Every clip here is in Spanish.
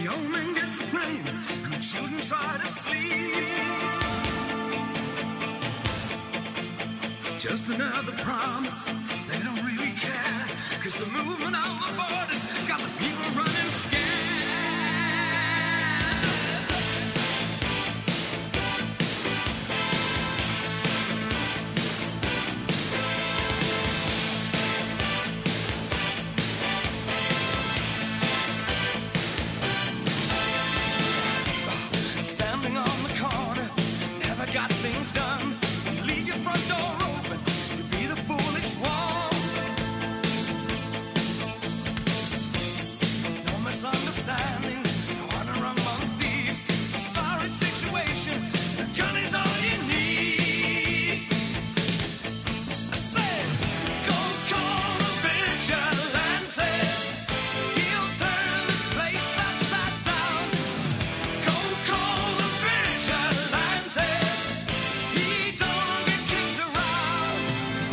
The old men get to praying and the children try to sleep. Just another promise, they don't really care, 'cause the movement of the borders got the people running scared. Standing on the corner, never got things done. Leave your front door open, you be the foolish one. No misunderstanding, no honor among thieves. It's a sorry situation, a gun is all you need. I said, go call the vigilante. He'll turn this place upside down. Go call the vigilante. He don't get kicked around.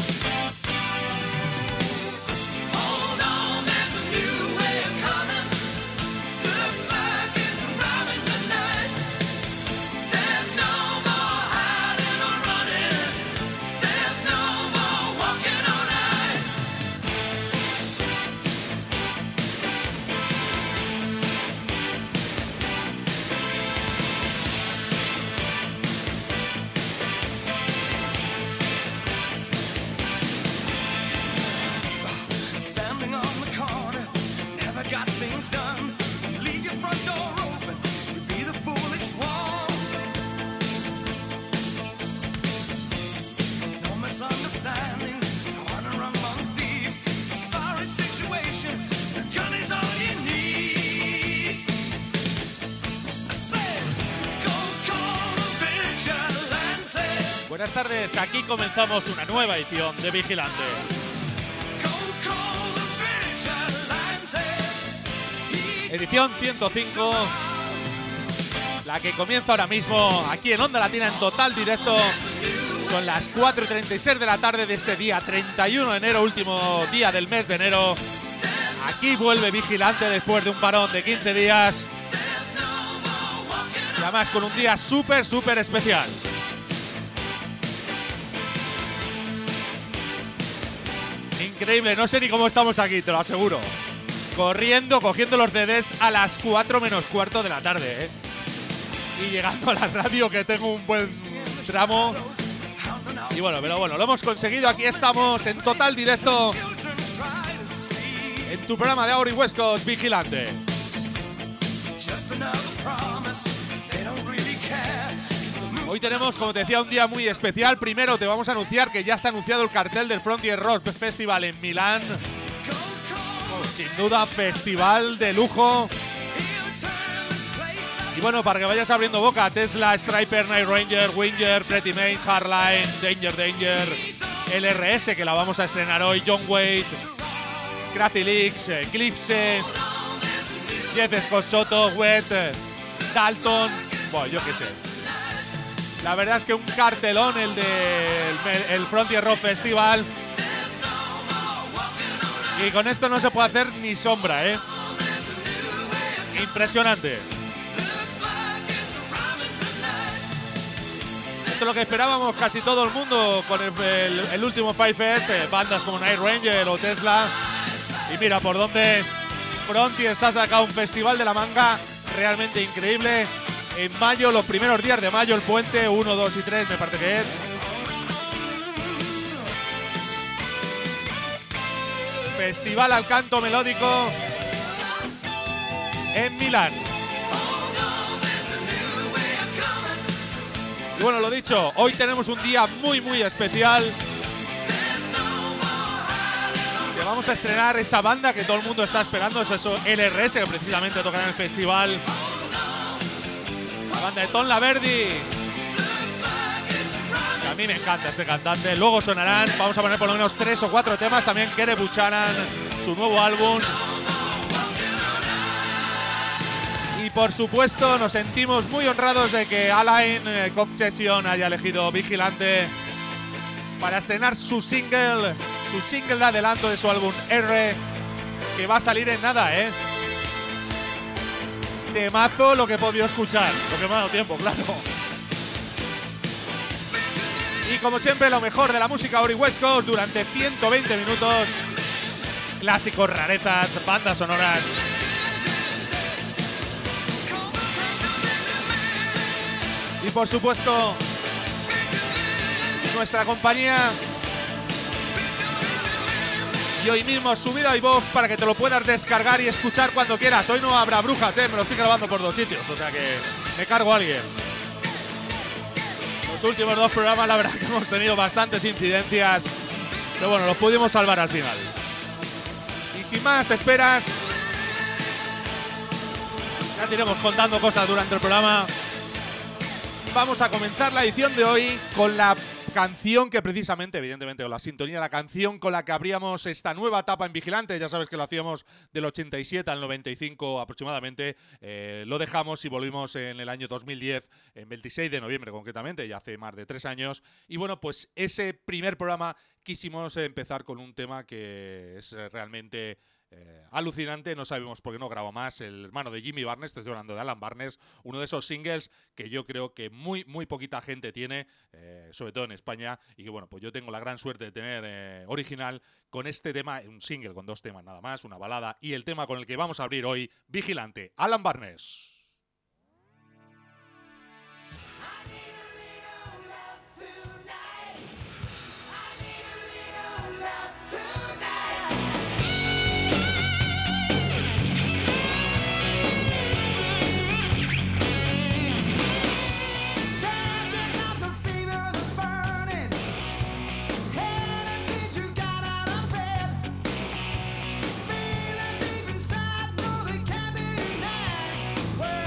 Hold on, there's a new way of coming. Looks like it's arriving tonight. There's no more hiding or running. There's no more walking on ice. Standing on the corner, never got things done. Leave your front door open, you be the foolish one. No misunderstanding, no honor among thieves. It's a sorry situation, a gun is all you need. I said, go call the vigilante. Buenas tardes, aquí comenzamos una nueva edición de Vigilante. Go call the vigilante. Edición 105, la que comienza ahora mismo aquí en Onda Latina en total directo. Son las 4:36 de la tarde de este día 31 de enero, último día del mes de enero. Aquí vuelve Vigilante después de un parón de 15 días. Y además con un día súper especial. Increíble, no sé ni cómo estamos aquí, te lo aseguro. Corriendo, cogiendo los CDs a las 4 menos cuarto de la tarde, ¿eh? Y llegando a la radio, que tengo un buen tramo. Y bueno, pero bueno, lo hemos conseguido. Aquí estamos en total directo en tu programa de Auri West Coast, Vigilante. Hoy tenemos, como te decía, un día muy especial. Primero te vamos a anunciar que ya se ha anunciado el cartel del Frontier Rock Festival en Milán. Sin duda, festival de lujo. Y bueno, para que vayas abriendo boca, Tesla, Striper, Night Ranger, Winger, Pretty Mace, Hardline, Danger, LRS, que la vamos a estrenar hoy, John Wade, Crazy Leaks, Eclipse, Jeff Scott Soto, Wet, Dalton, bueno, yo qué sé. La verdad es que un cartelón el del Frontier Rock Festival. Y con esto no se puede hacer ni sombra, ¿eh? Impresionante. Esto es lo que esperábamos casi todo el mundo con el último Five Fest, bandas como Night Ranger o Tesla. Y mira por dónde Frontier se ha sacado un festival de la manga realmente increíble. En mayo, los primeros días de mayo, el puente 1, 2 y 3 me parece que es. Festival al canto melódico en Milán. Y bueno, lo dicho, hoy tenemos un día muy especial. Que vamos a estrenar esa banda que todo el mundo está esperando, es eso, LRS, que precisamente tocará en el festival. La banda de Tom Laverdi. Que a mí me encanta este cantante. Luego sonarán, vamos a poner por lo menos 3 o 4 temas. También Kere Buchanan, su nuevo álbum. Y por supuesto nos sentimos muy honrados de que Alain Obsession haya elegido Vigilante para estrenar su single de adelanto de su álbum R, que va a salir en nada, ¿eh? Temazo lo que he podido escuchar, lo que me ha dado tiempo, claro. Y como siempre, lo mejor de la música Ori West Coast durante 120 minutos. Clásicos, rarezas, bandas sonoras. Y por supuesto, nuestra compañía. Y hoy mismo subido a iVoox para que te lo puedas descargar y escuchar cuando quieras. Hoy no habrá brujas, me lo estoy grabando por 2 sitios, o sea que me cargo a alguien. Los últimos 2 programas, la verdad que hemos tenido bastantes incidencias, pero bueno, los pudimos salvar al final. Y sin más esperas, ya te iremos contando cosas durante el programa. Vamos a comenzar la edición de hoy con la canción que precisamente, evidentemente, o la sintonía de la canción con la que abríamos esta nueva etapa en Vigilante. Ya sabes que lo hacíamos del 87 al 95 aproximadamente. Lo dejamos y volvimos en el año 2010, en 26 de noviembre concretamente, ya hace más de 3 años. Y bueno, pues ese primer programa quisimos empezar con un tema que es realmente alucinante. No sabemos por qué no graba más. El hermano de Jimmy Barnes, estoy hablando de Alan Barnes, uno de esos singles que yo creo que muy poquita gente tiene, sobre todo en España, y que bueno, pues yo tengo la gran suerte de tener original con este tema, un single con 2 temas nada más, una balada y el tema con el que vamos a abrir hoy, Vigilante, Alan Barnes. Well,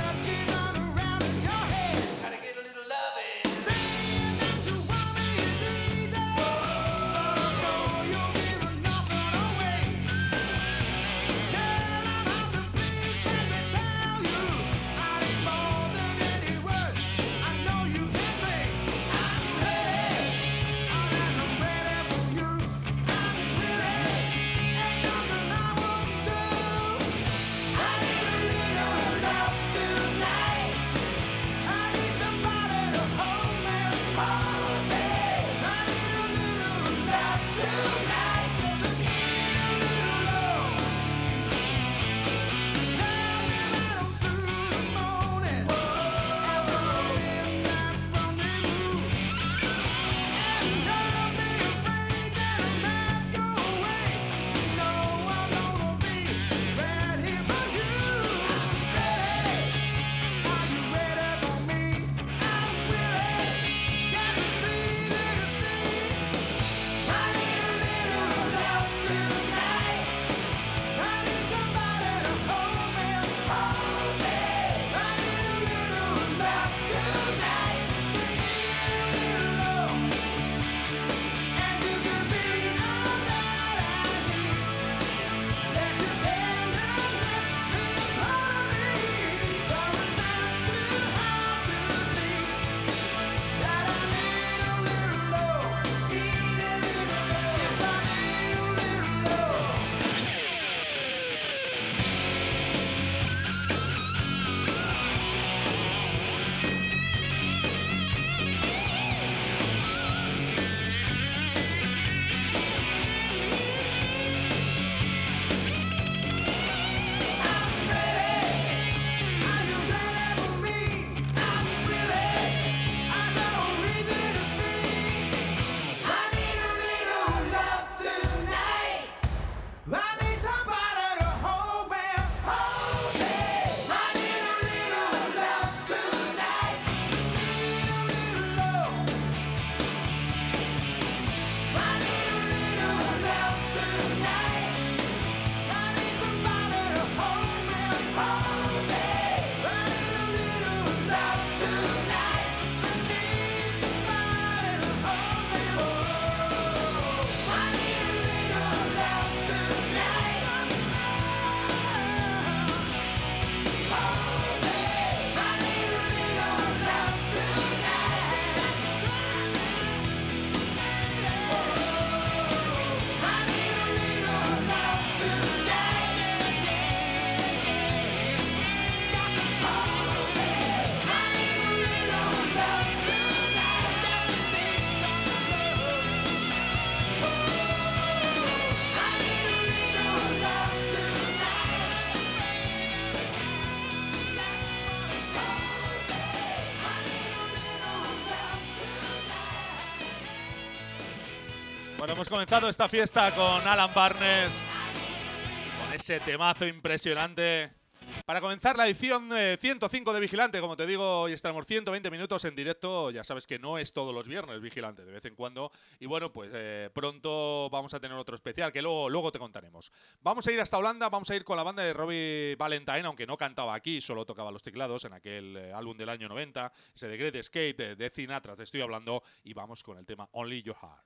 Bueno, hemos comenzado esta fiesta con Alan Barnes, con ese temazo impresionante. Para comenzar la edición 105 de Vigilante, como te digo, hoy estaremos 120 minutos en directo. Ya sabes que no es todos los viernes Vigilante, de vez en cuando. Y bueno, pues pronto vamos a tener otro especial que luego te contaremos. Vamos a ir hasta Holanda, vamos a ir con la banda de Robbie Valentine, aunque no cantaba aquí, solo tocaba los teclados en aquel álbum del año 90, ese de Great Escape de Sinatra, te estoy hablando, y vamos con el tema Only Your Heart.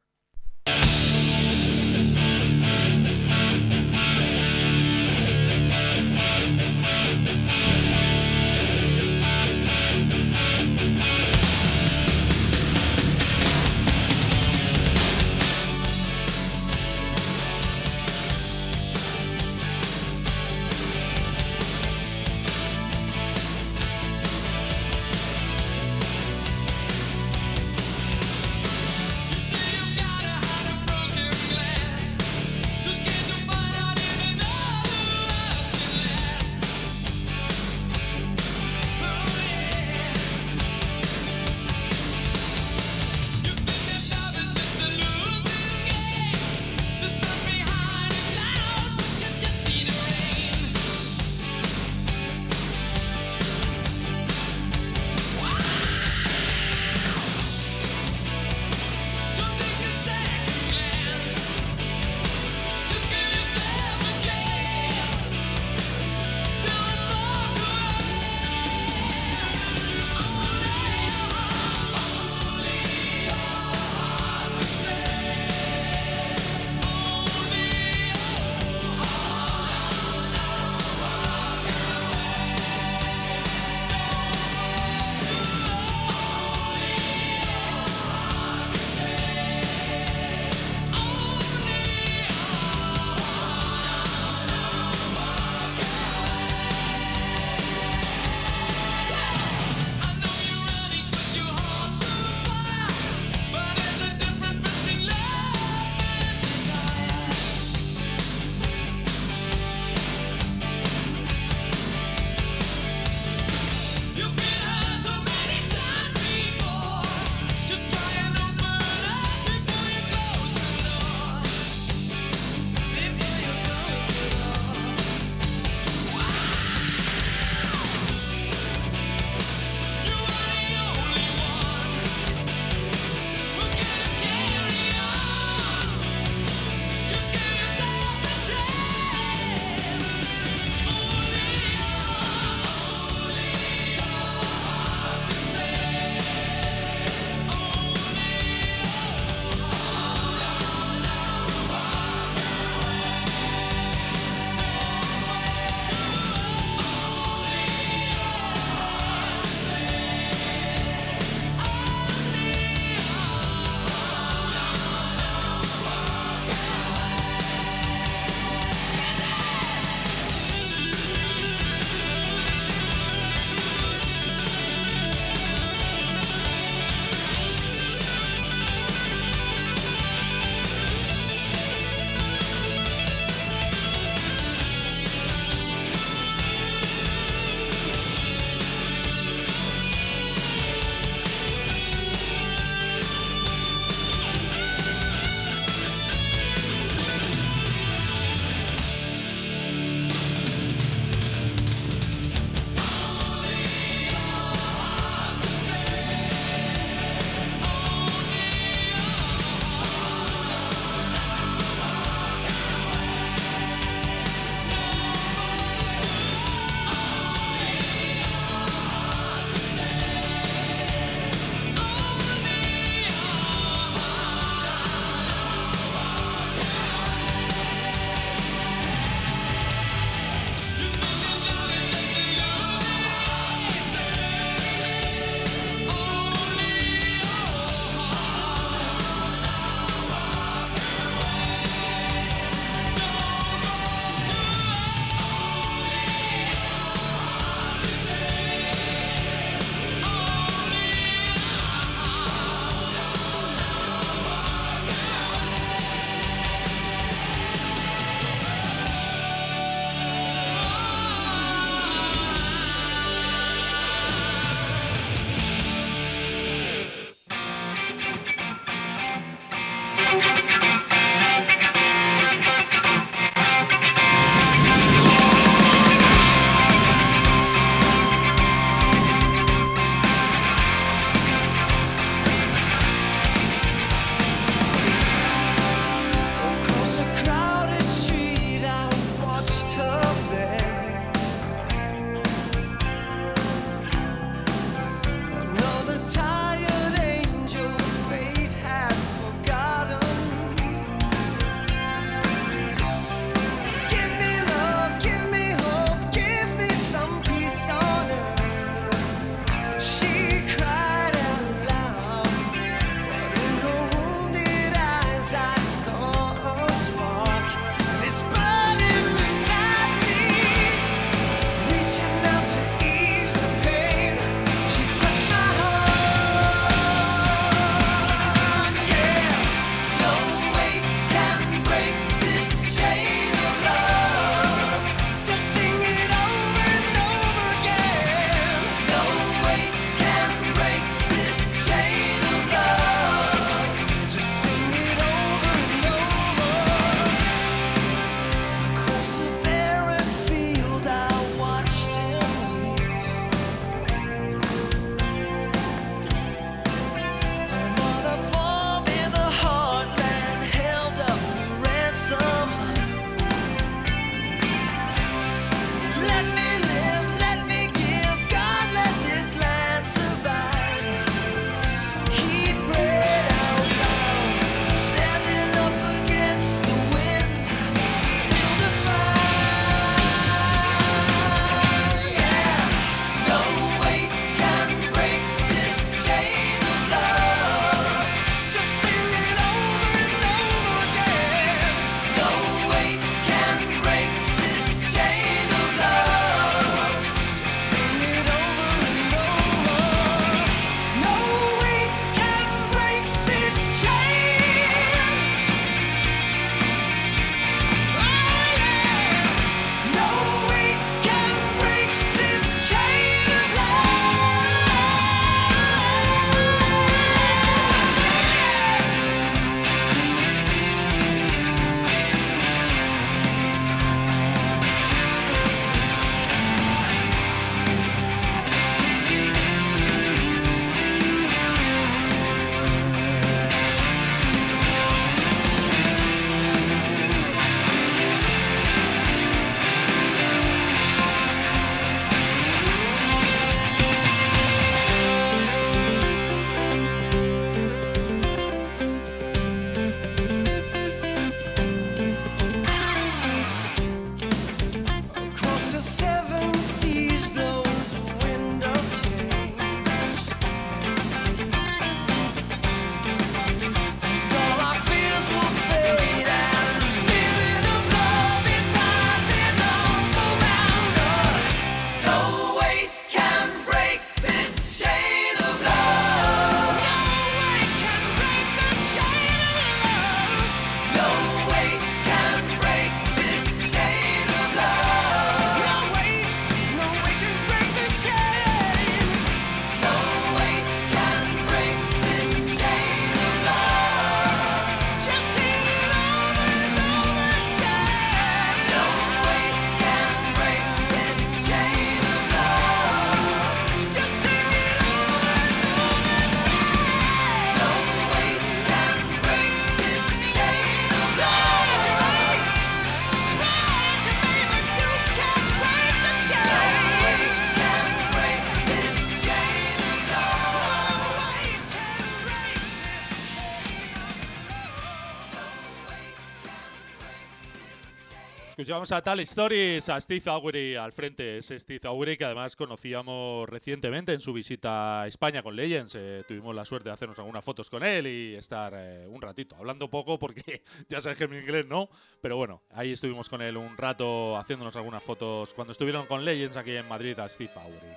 Escuchamos a Tal Stories, a Steve Augeri al frente. Es Steve Augeri que además conocíamos recientemente en su visita a España con Legends. Tuvimos la suerte de hacernos algunas fotos con él y estar un ratito hablando poco porque ya sabes que mi inglés no. Pero bueno, ahí estuvimos con él un rato haciéndonos algunas fotos cuando estuvieron con Legends aquí en Madrid a Steve Augeri.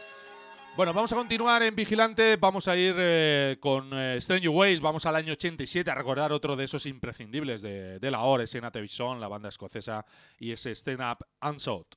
Bueno, vamos a continuar en Vigilante, vamos a ir con Stranger Ways, vamos al año 87 a recordar otro de esos imprescindibles de la hora, ese Natavison, la banda escocesa, y ese Stand Up and Shout.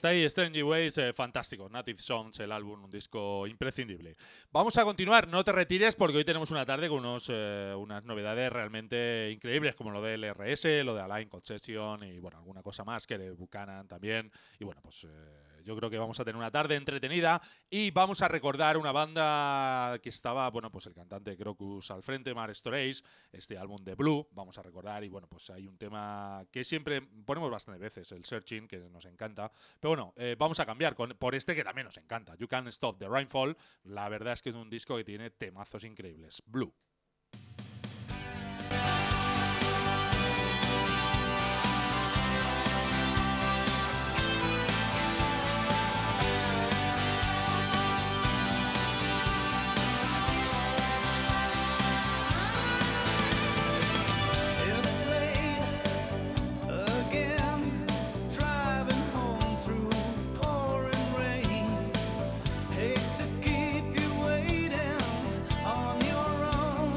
hasta ahí, Strange Ways, fantástico. Native Songs, el álbum, un disco imprescindible. Vamos a continuar, no te retires porque hoy tenemos una tarde con unas novedades realmente increíbles, como lo del RS, lo de Align Concession y bueno, alguna cosa más que de Buchanan también. Y bueno, pues yo creo que vamos a tener una tarde entretenida y vamos a recordar una banda que estaba, bueno, pues el cantante Crocus al frente, Mar Storage, este álbum de Blue, vamos a recordar y bueno, pues hay un tema que siempre ponemos bastantes veces, el Searching, que nos encanta, pero bueno, vamos a cambiar por este que también nos encanta, You Can't Stop the Rainfall. La verdad es que es un disco que tiene temazos increíbles. Blue. To keep you waiting on your own.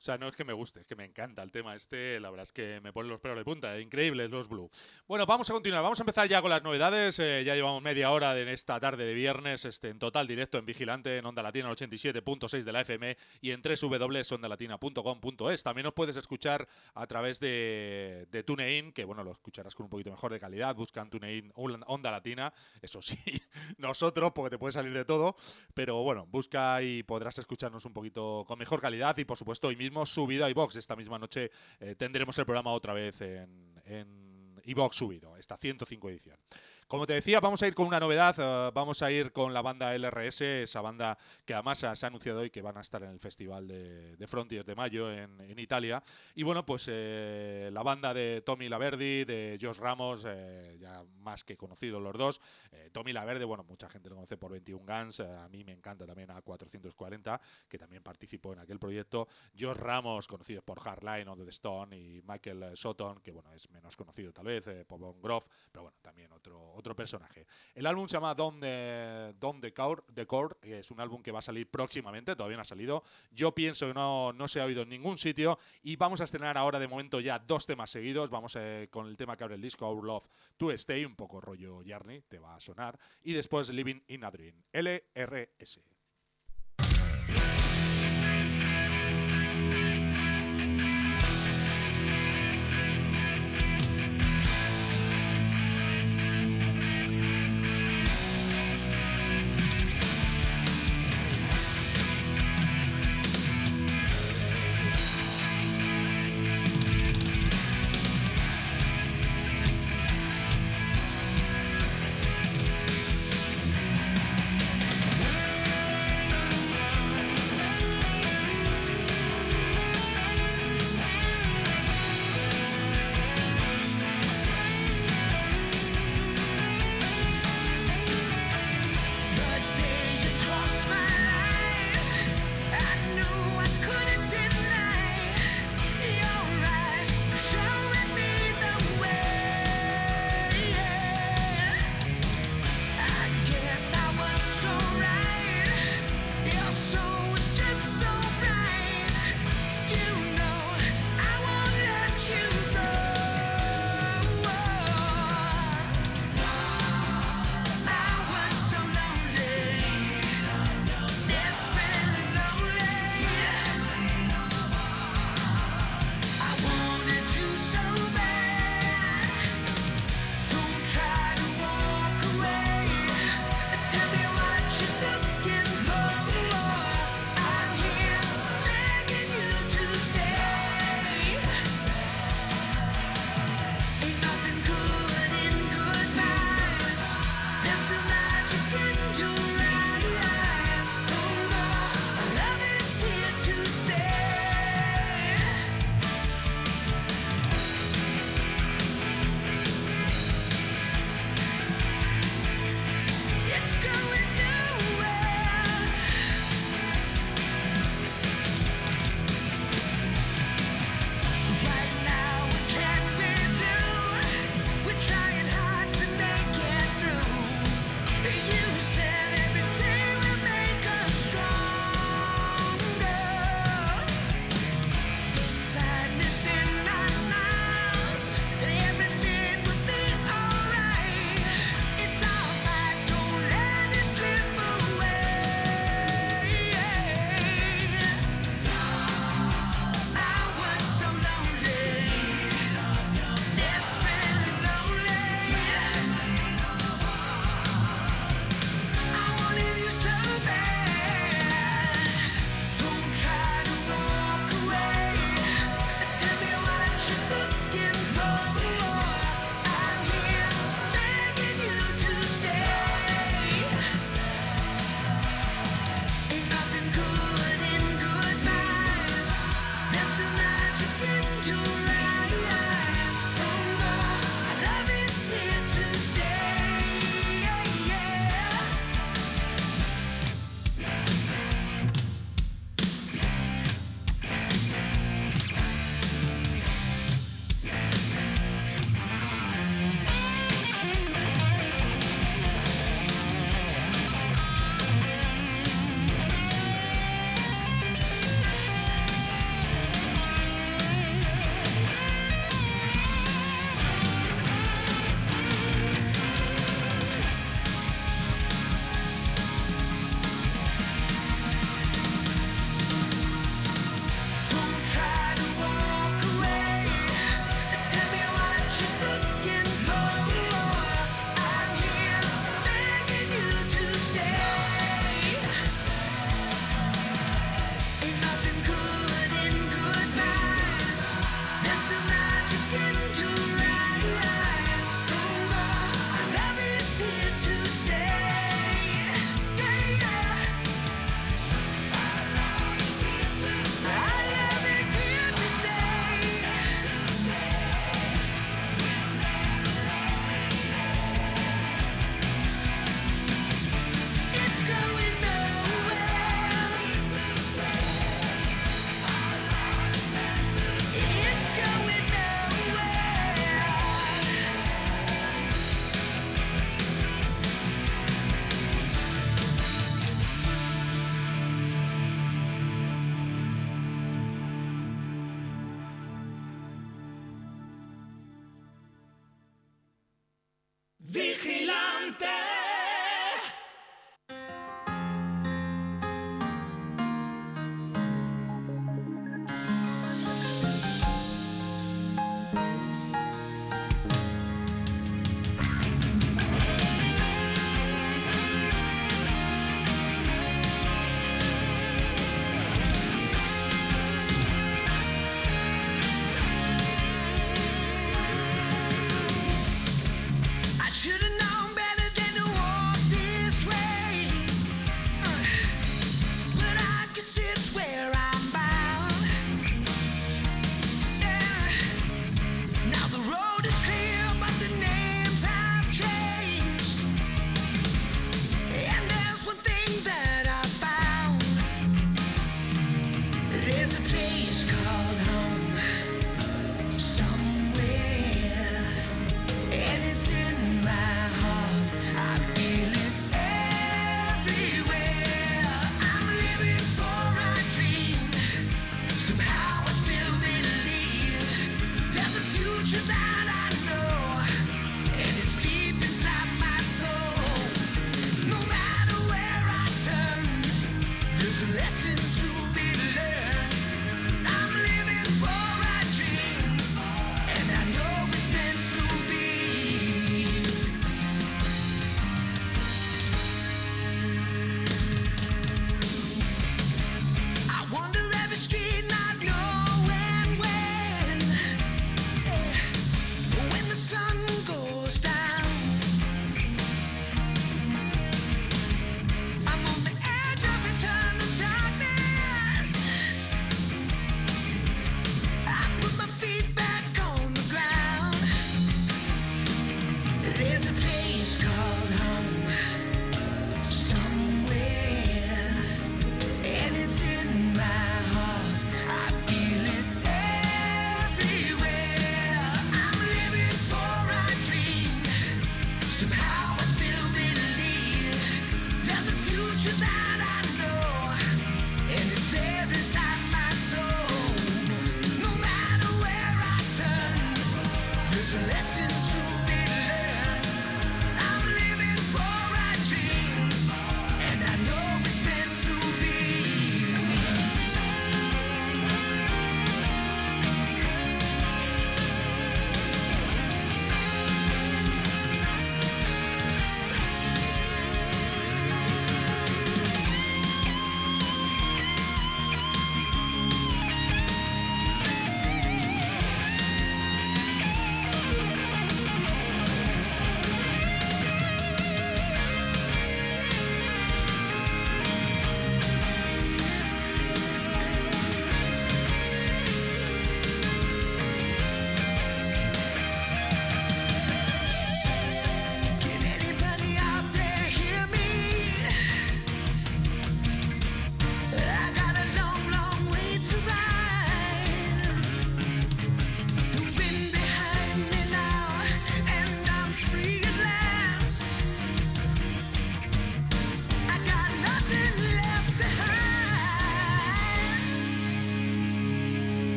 O sea, no es que me guste, es que me encanta el tema este. La verdad es que me ponen los pelos de punta. Increíbles los Blue. Bueno, vamos a continuar. Vamos a empezar ya con las novedades. Ya llevamos media hora de esta tarde de viernes en total directo en Vigilante, en Onda Latina 87.6 de la FM y en www.ondalatina.com.es. También nos puedes escuchar a través de TuneIn, que bueno, lo escucharás con un poquito mejor de calidad. Buscan TuneIn Onda Latina. Eso sí, nosotros, porque te puede salir de todo. Pero bueno, busca y podrás escucharnos un poquito con mejor calidad y por supuesto hoy mismo subido a iVoox. Esta misma noche tendremos el programa otra vez en iVoox subido, esta 105 edición. Como te decía, vamos a ir con una novedad, vamos a ir con la banda LRS, esa banda que además se ha anunciado hoy que van a estar en el festival de Frontiers de mayo en Italia. Y bueno, pues la banda de Tommy Laverdi, de Josh Ramos, ya más que conocidos los dos. Tommy Laverdi, bueno, mucha gente lo conoce por 21 Guns, a mí me encanta también a 440, que también participó en aquel proyecto. Josh Ramos, conocido por Hardline, On the Stone, y Michael Sutton, que bueno, es menos conocido tal vez, por Bon Grove, pero bueno, también otro personaje. El álbum se llama Down the Court, que es un álbum que va a salir próximamente, todavía no ha salido. Yo pienso que no se ha oído en ningún sitio y vamos a estrenar ahora de momento ya 2 temas seguidos. Vamos con el tema que abre el disco, Our Love to Stay, un poco rollo Journey, te va a sonar. Y después Living in a Dream, LRS.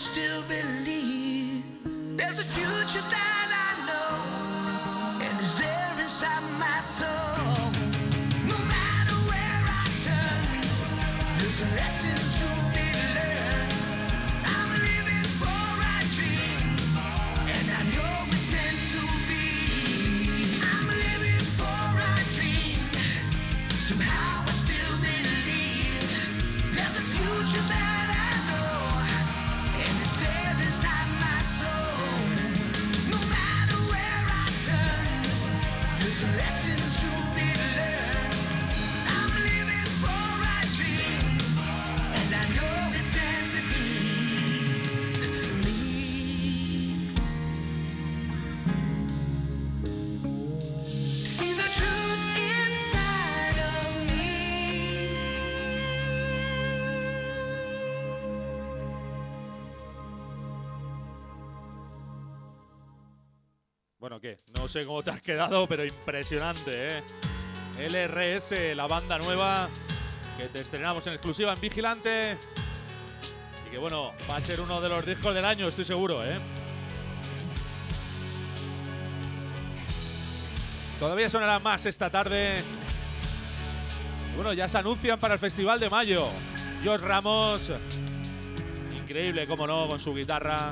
still believe there's a future that I know, and it's there inside my soul. No matter where I turn, there's a lesson to be learned. I'm living for a dream, and I know it's meant to be. I'm living for a dream. Somehow I still believe there's a future that I know, and it's there inside my soul. No matter where I turn, there's a lesson to be learned. I'm living for a dream, and I know it's meant to be for me. See the truth inside of me. Bueno, ¿qué? No sé cómo te has quedado, pero impresionante, ¿eh? LRS, la banda nueva que te estrenamos en exclusiva en Vigilante. Y que, bueno, va a ser uno de los discos del año, estoy seguro, ¿eh? Todavía sonará más esta tarde. Y bueno, ya se anuncian para el Festival de Mayo. Josh Ramos, increíble, cómo no, con su guitarra.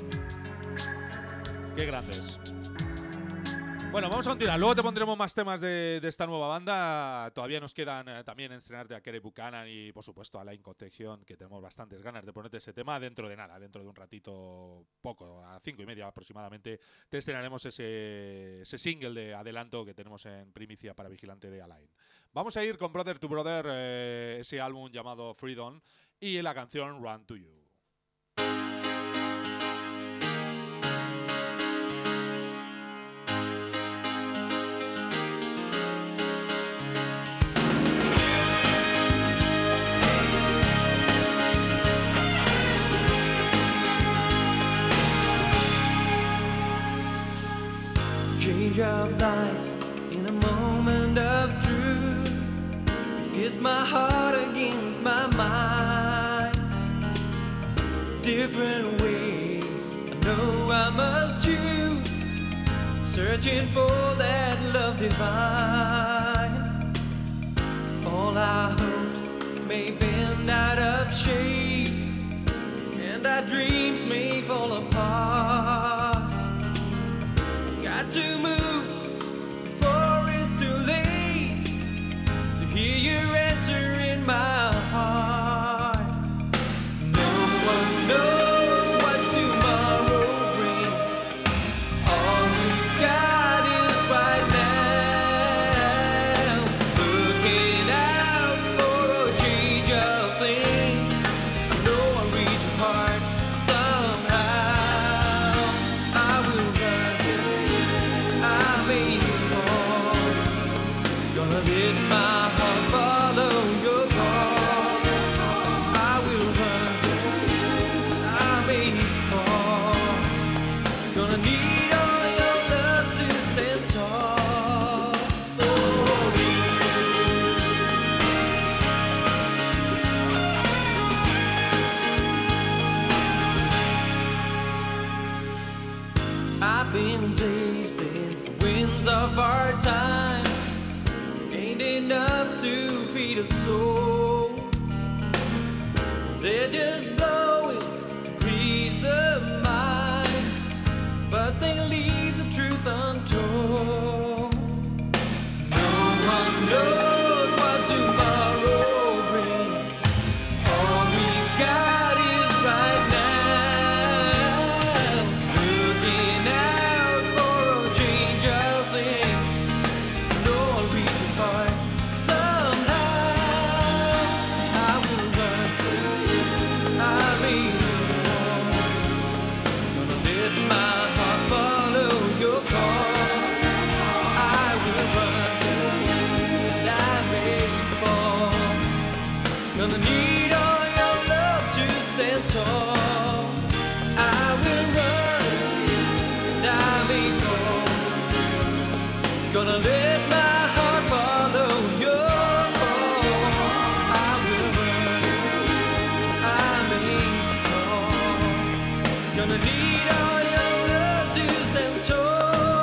Qué grandes. Bueno, vamos a continuar. Luego te pondremos más temas de esta nueva banda. Todavía nos quedan también estrenarte a Kerry Buchanan y, por supuesto, a Line Contagion, que tenemos bastantes ganas de ponerte ese tema. Dentro de nada, dentro de un ratito poco, a 5:30 aproximadamente, te estrenaremos ese single de adelanto que tenemos en primicia para Vigilante de Align. Vamos a ir con Brother to Brother, ese álbum llamado Freedom, y la canción Run to You. Change of life in a moment of truth. It's my heart against my mind. Different ways I know I must choose. Searching for that love divine. All our hopes may bend out of shape, and our dreams may fall apart. Got to move before it's too late to hear your answer in my heart. No one knows what tomorrow brings. All we've got is right now. Looking out for a change of things. I know I'll reach your heart somehow. I will run to you. I may fall. Gonna let my heart follow your call. I will run to you. I may fall. Gonna need all your love to stand tall for you. I've been tasting the winds of our time. Ain't enough to feed a soul. They're just blowing to please the mind, but they leave the truth untold. No one knows what tomorrow brings. All we've got is right now. Looking out for a change of things. I know I'll reach your heart somehow. I will run to you. I may fall. Gonna let my heart follow your call. I will run to you. And I may fall. Gonna need all your love to stand tall. I will run to you. And I may fall. Gonna let my heart follow your call. I will run to you. I may fall. Gonna need all your love to stand tall.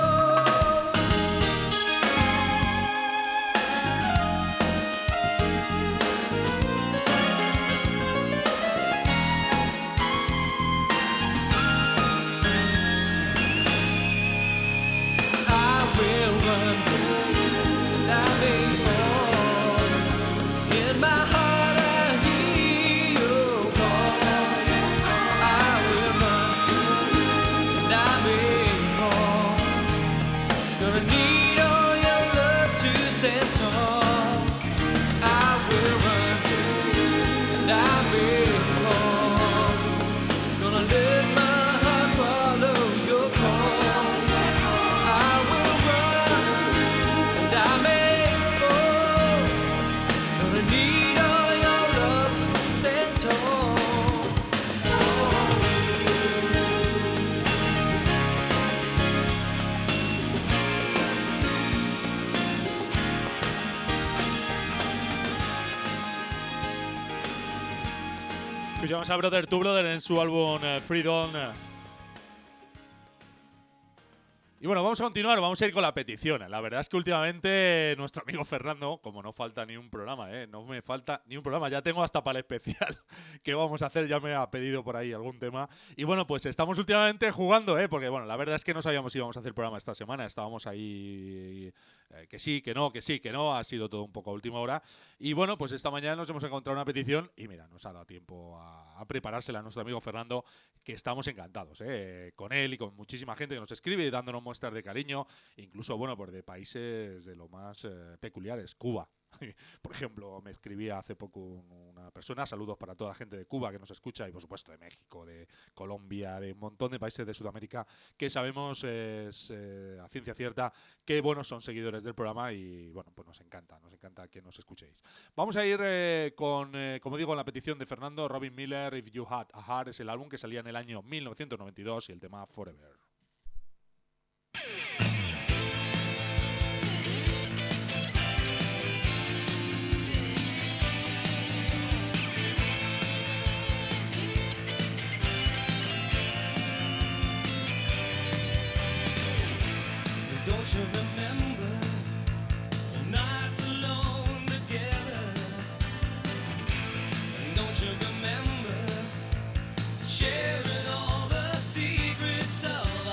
I will run to you, and I may fall. In my heart I hear your call. I will run to you, and I may fall. Gonna need all your love to stand tall. I will run to you, and I may fall. Gonna let my heart follow your call. I will run, and I may fall. Gonna need all your love to stand tall. Escuchamos a Brother to Brother en su álbum Freedom. Y bueno, vamos a continuar, vamos a ir con la petición. La verdad es que últimamente nuestro amigo Fernando, como no falta ni un programa, no me falta ni un programa, ya tengo hasta para el especial que vamos a hacer, ya me ha pedido por ahí algún tema. Y bueno, pues estamos últimamente jugando, porque bueno, la verdad es que no sabíamos si íbamos a hacer programa esta semana, estábamos ahí que sí, que no, ha sido todo un poco a última hora. Y bueno, pues esta mañana nos hemos encontrado una petición y mira, nos ha dado tiempo a preparársela a nuestro amigo Fernando, que estamos encantados con él y con muchísima gente que nos escribe y dándonos muestras de cariño, incluso bueno, pues de países de lo más peculiares, Cuba. Por ejemplo, me escribía hace poco una persona, saludos para toda la gente de Cuba que nos escucha y por supuesto de México, de Colombia, de un montón de países de Sudamérica que sabemos a ciencia cierta que bueno, son seguidores del programa y bueno, pues nos encanta que nos escuchéis. Vamos a ir con, como digo, la petición de Fernando, Robin Miller, If You Had a Heart, es el álbum que salía en el año 1992 y el tema Forever. Don't you remember nights alone together? Don't you remember sharing all the secrets of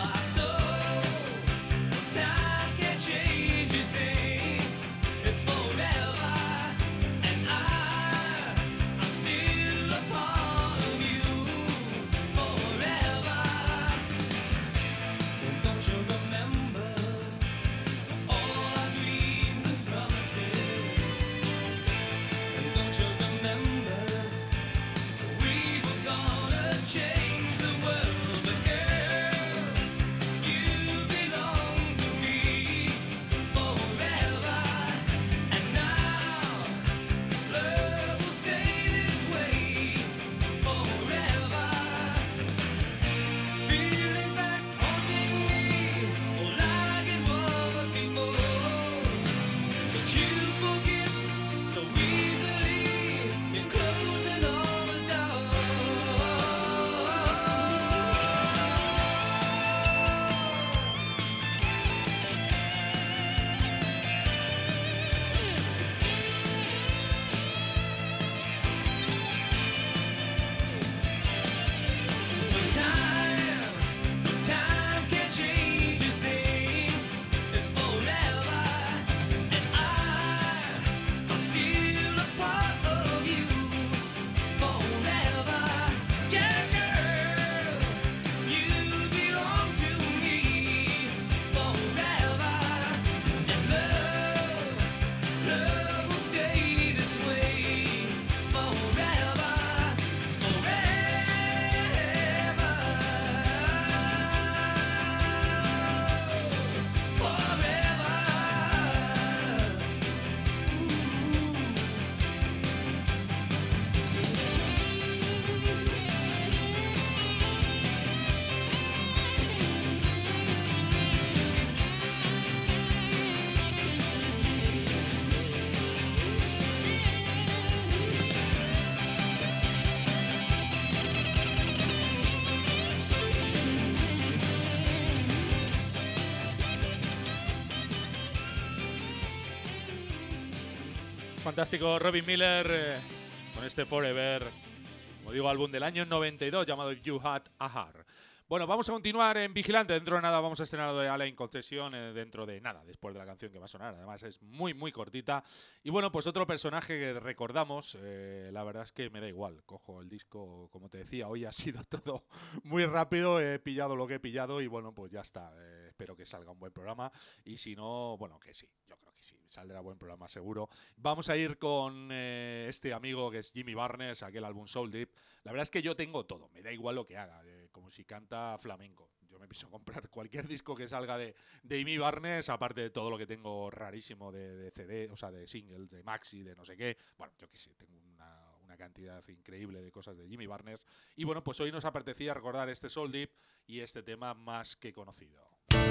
Fantástico Robin Miller con este Forever, como digo, álbum del año 92 llamado You Had a Heart. Bueno, vamos a continuar en Vigilante. Dentro de nada vamos a estrenar lo de Alain Concession, dentro de nada, después de la canción que va a sonar. Además es muy, muy cortita. Y bueno, pues otro personaje que recordamos, la verdad es que me da igual. Cojo el disco, como te decía, hoy ha sido todo muy rápido. He pillado lo que he pillado y bueno, pues ya está. Espero que salga un buen programa. Y si no, bueno, que sí. Yo creo que sí, saldrá buen programa seguro. Vamos a ir con este amigo que es Jimmy Barnes, aquel álbum Soul Deep. La verdad es que yo tengo todo, me da igual lo que haga, como si canta flamenco. Yo me pienso comprar cualquier disco que salga de Jimmy Barnes, aparte de todo lo que tengo rarísimo de CD, o sea, de singles, de maxi, de no sé qué. Bueno, yo qué sé, tengo una cantidad increíble de cosas de Jimmy Barnes. Y bueno, pues hoy nos apetecía recordar este Soul Deep y este tema más que conocido.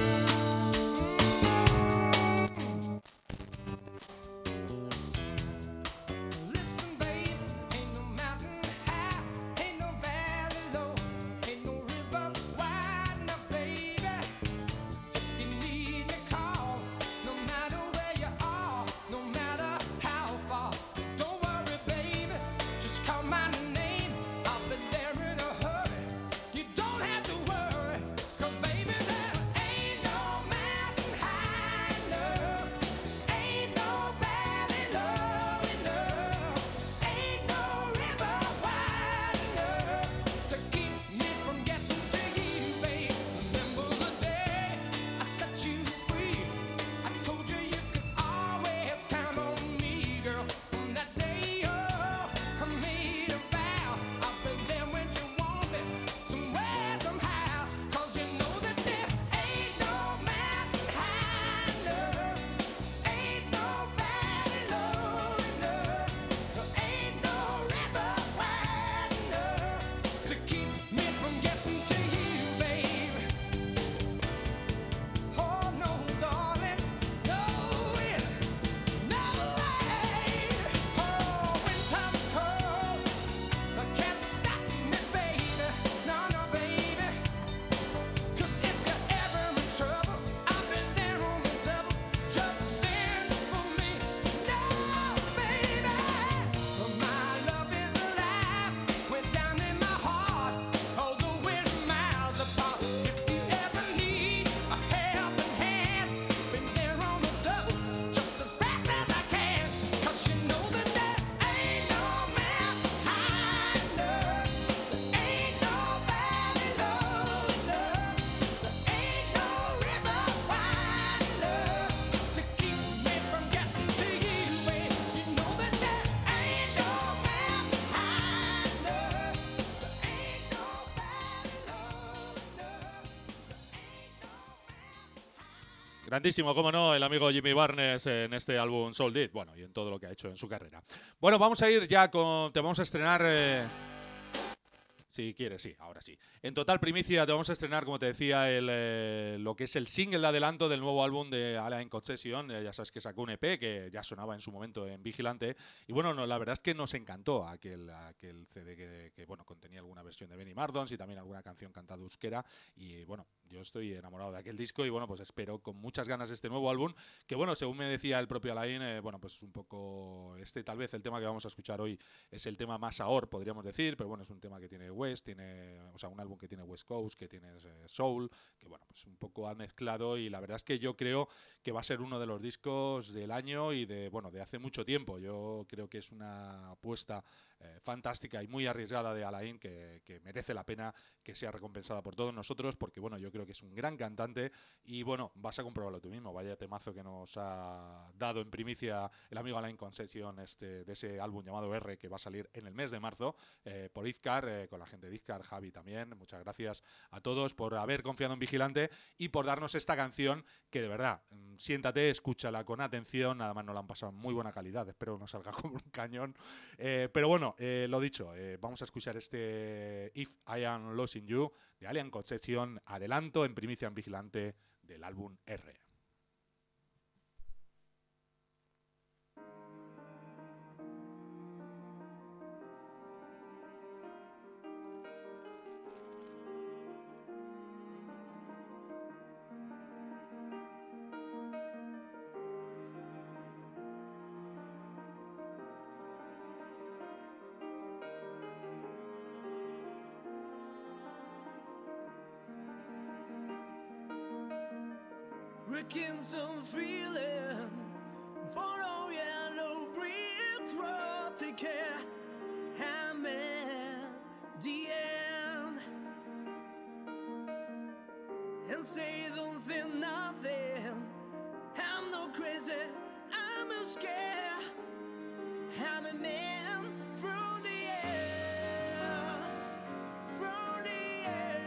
Grandísimo, cómo no, el amigo Jimmy Barnes en este álbum Soul Deep, bueno, y en todo lo que ha hecho en su carrera. Bueno, vamos a ir ya con... Te vamos a estrenar... Si quieres, sí, ahora sí. En total primicia te vamos a estrenar, como te decía, lo que es el single de adelanto del nuevo álbum de Alain Concession. Ya sabes que sacó un EP que ya sonaba en su momento en Vigilante. Y bueno, no, la verdad es que nos encantó aquel CD que bueno, contenía alguna versión de Benny Mardons y también alguna canción cantada euskera. Y bueno, yo estoy enamorado de aquel disco y bueno, pues espero con muchas ganas este nuevo álbum. Que bueno, según me decía el propio Alain, bueno, pues un poco tal vez el tema que vamos a escuchar hoy es el tema más ahora, podríamos decir, pero bueno, es un tema que tiene tiene, o sea, un álbum que tiene West Coast, que tiene Soul, que bueno, pues un poco ha mezclado y la verdad es que yo creo que va a ser uno de los discos del año y de hace mucho tiempo. Yo creo que es una apuesta fantástica y muy arriesgada de Alain que merece la pena que sea recompensada por todos nosotros porque bueno, yo creo que es un gran cantante y bueno, vas a comprobarlo tú mismo. Vaya temazo que nos ha dado en primicia el amigo Alain Concession de ese álbum llamado R que va a salir en el mes de marzo por Izcar, con la gente de Izcar, Javi también. Muchas gracias a todos por haber confiado en Vigilante y por darnos esta canción que de verdad, siéntate, escúchala con atención. Además nos la han pasado en muy buena calidad, espero no salga como un cañón, pero bueno, lo dicho, vamos a escuchar este If I Am Losing You de Alain Concession, adelanto en primicia en Vigilante del álbum R. wrecking some feelings for all yellow brick road. Take care, I'm at the end, and say don't think nothing. I'm no crazy, I'm a scared. I'm a man from the air, from the air.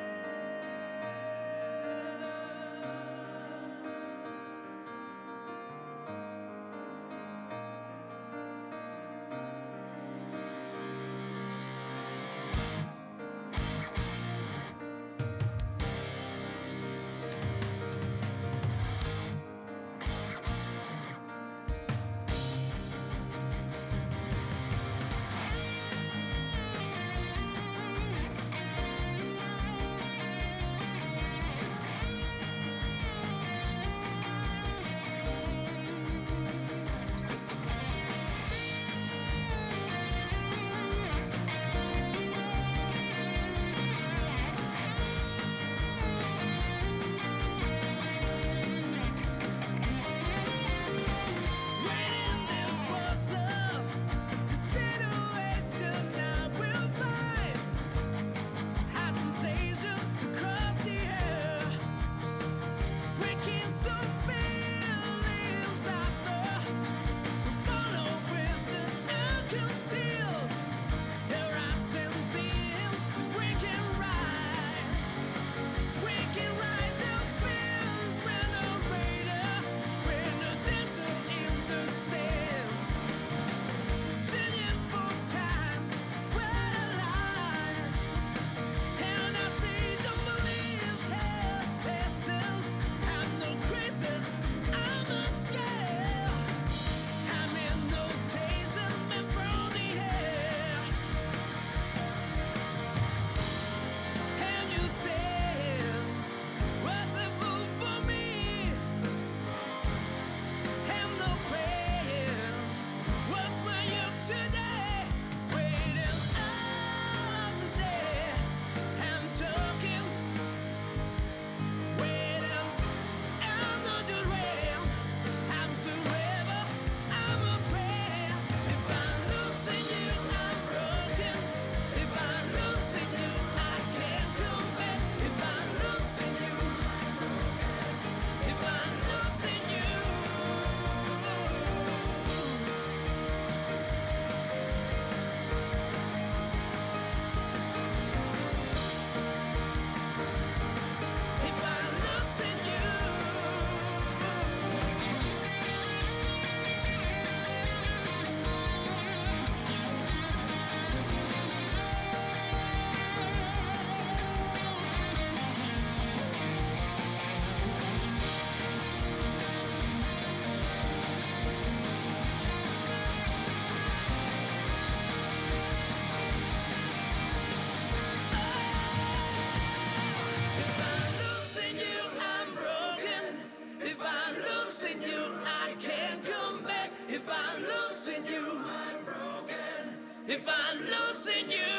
If I'm losing you,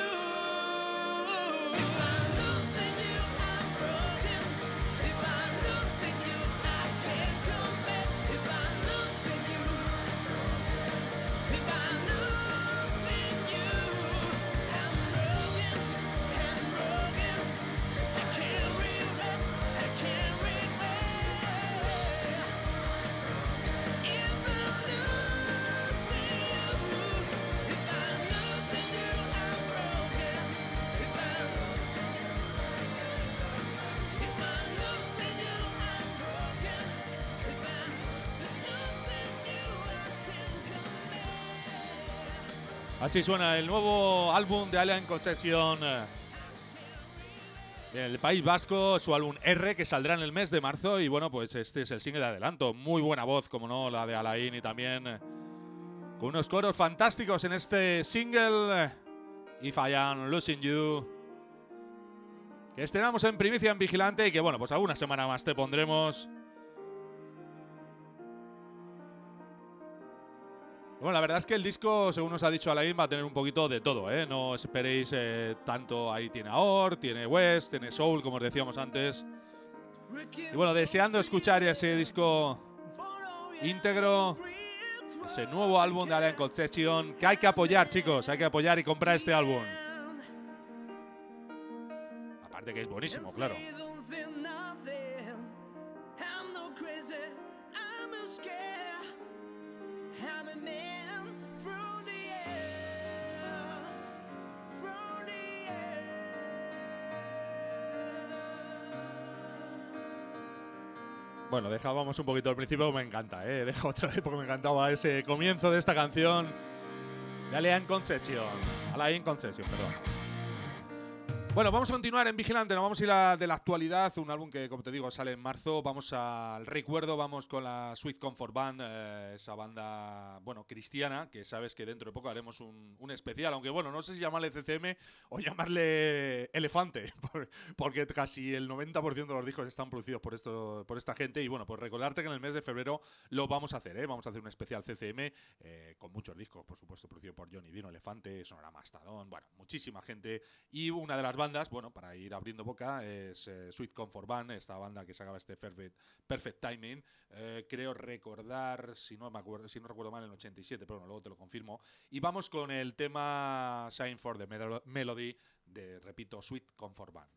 if I'm losing you, I'm broken. If I'm losing you, I can't come back. If I'm losing you, if I'm losing you, I'm broken. I'm broken. I can't rewrite. I can't rewrite. If I'm losing you, if I'm losing you, I'm broken. If I'm losing you, if I'm losing you, I'm broken. If I'm losing you, I can't come back. Así suena el nuevo álbum de Alien Concession del País Vasco, su álbum R, que saldrá en el mes de marzo. Y bueno, pues este es el single de adelanto. Muy buena voz, como no, la de Alain, y también con unos coros fantásticos en este single If I Am Losing You, que estrenamos en primicia en Vigilante y que bueno, pues alguna semana más te pondremos. Bueno, la verdad es que el disco, según nos ha dicho Alain, va a tener un poquito de todo, ¿eh? No esperéis tanto. Ahí tiene Aor, tiene West, tiene Soul, como os decíamos antes. Y bueno, deseando escuchar ese disco íntegro, ese nuevo álbum de Alien Conception, que hay que apoyar, chicos, hay que apoyar y comprar este álbum. Aparte que es buenísimo, claro. Bueno, dejábamos un poquito al principio, me encanta, dejo otra vez porque me encantaba ese comienzo de esta canción de Alien Conception. Alien Conception, perdón. Bueno, vamos a continuar en Vigilante, nos vamos a ir de la actualidad, un álbum que, como te digo, sale en marzo. Vamos al recuerdo, vamos con la Sweet Comfort Band, esa banda, bueno, cristiana, que sabes que dentro de poco haremos un especial, aunque bueno, no sé si llamarle CCM o llamarle Elefante, porque casi el 90% de los discos están producidos por esta gente. Y bueno, pues recordarte que en el mes de febrero lo vamos a hacer, vamos a hacer un especial CCM con muchos discos, por supuesto, producido por Johnny Dino, Elefante, Sonora Mastodon, bueno, muchísima gente. Y una de las bandas, bueno, para ir abriendo boca, es Sweet Comfort Band, esta banda que sacaba este Perfect Timing, creo recordar, si no recuerdo mal, en el 87, pero bueno, luego te lo confirmo. Y vamos con el tema Shine for the Melody de, repito, Sweet Comfort Band.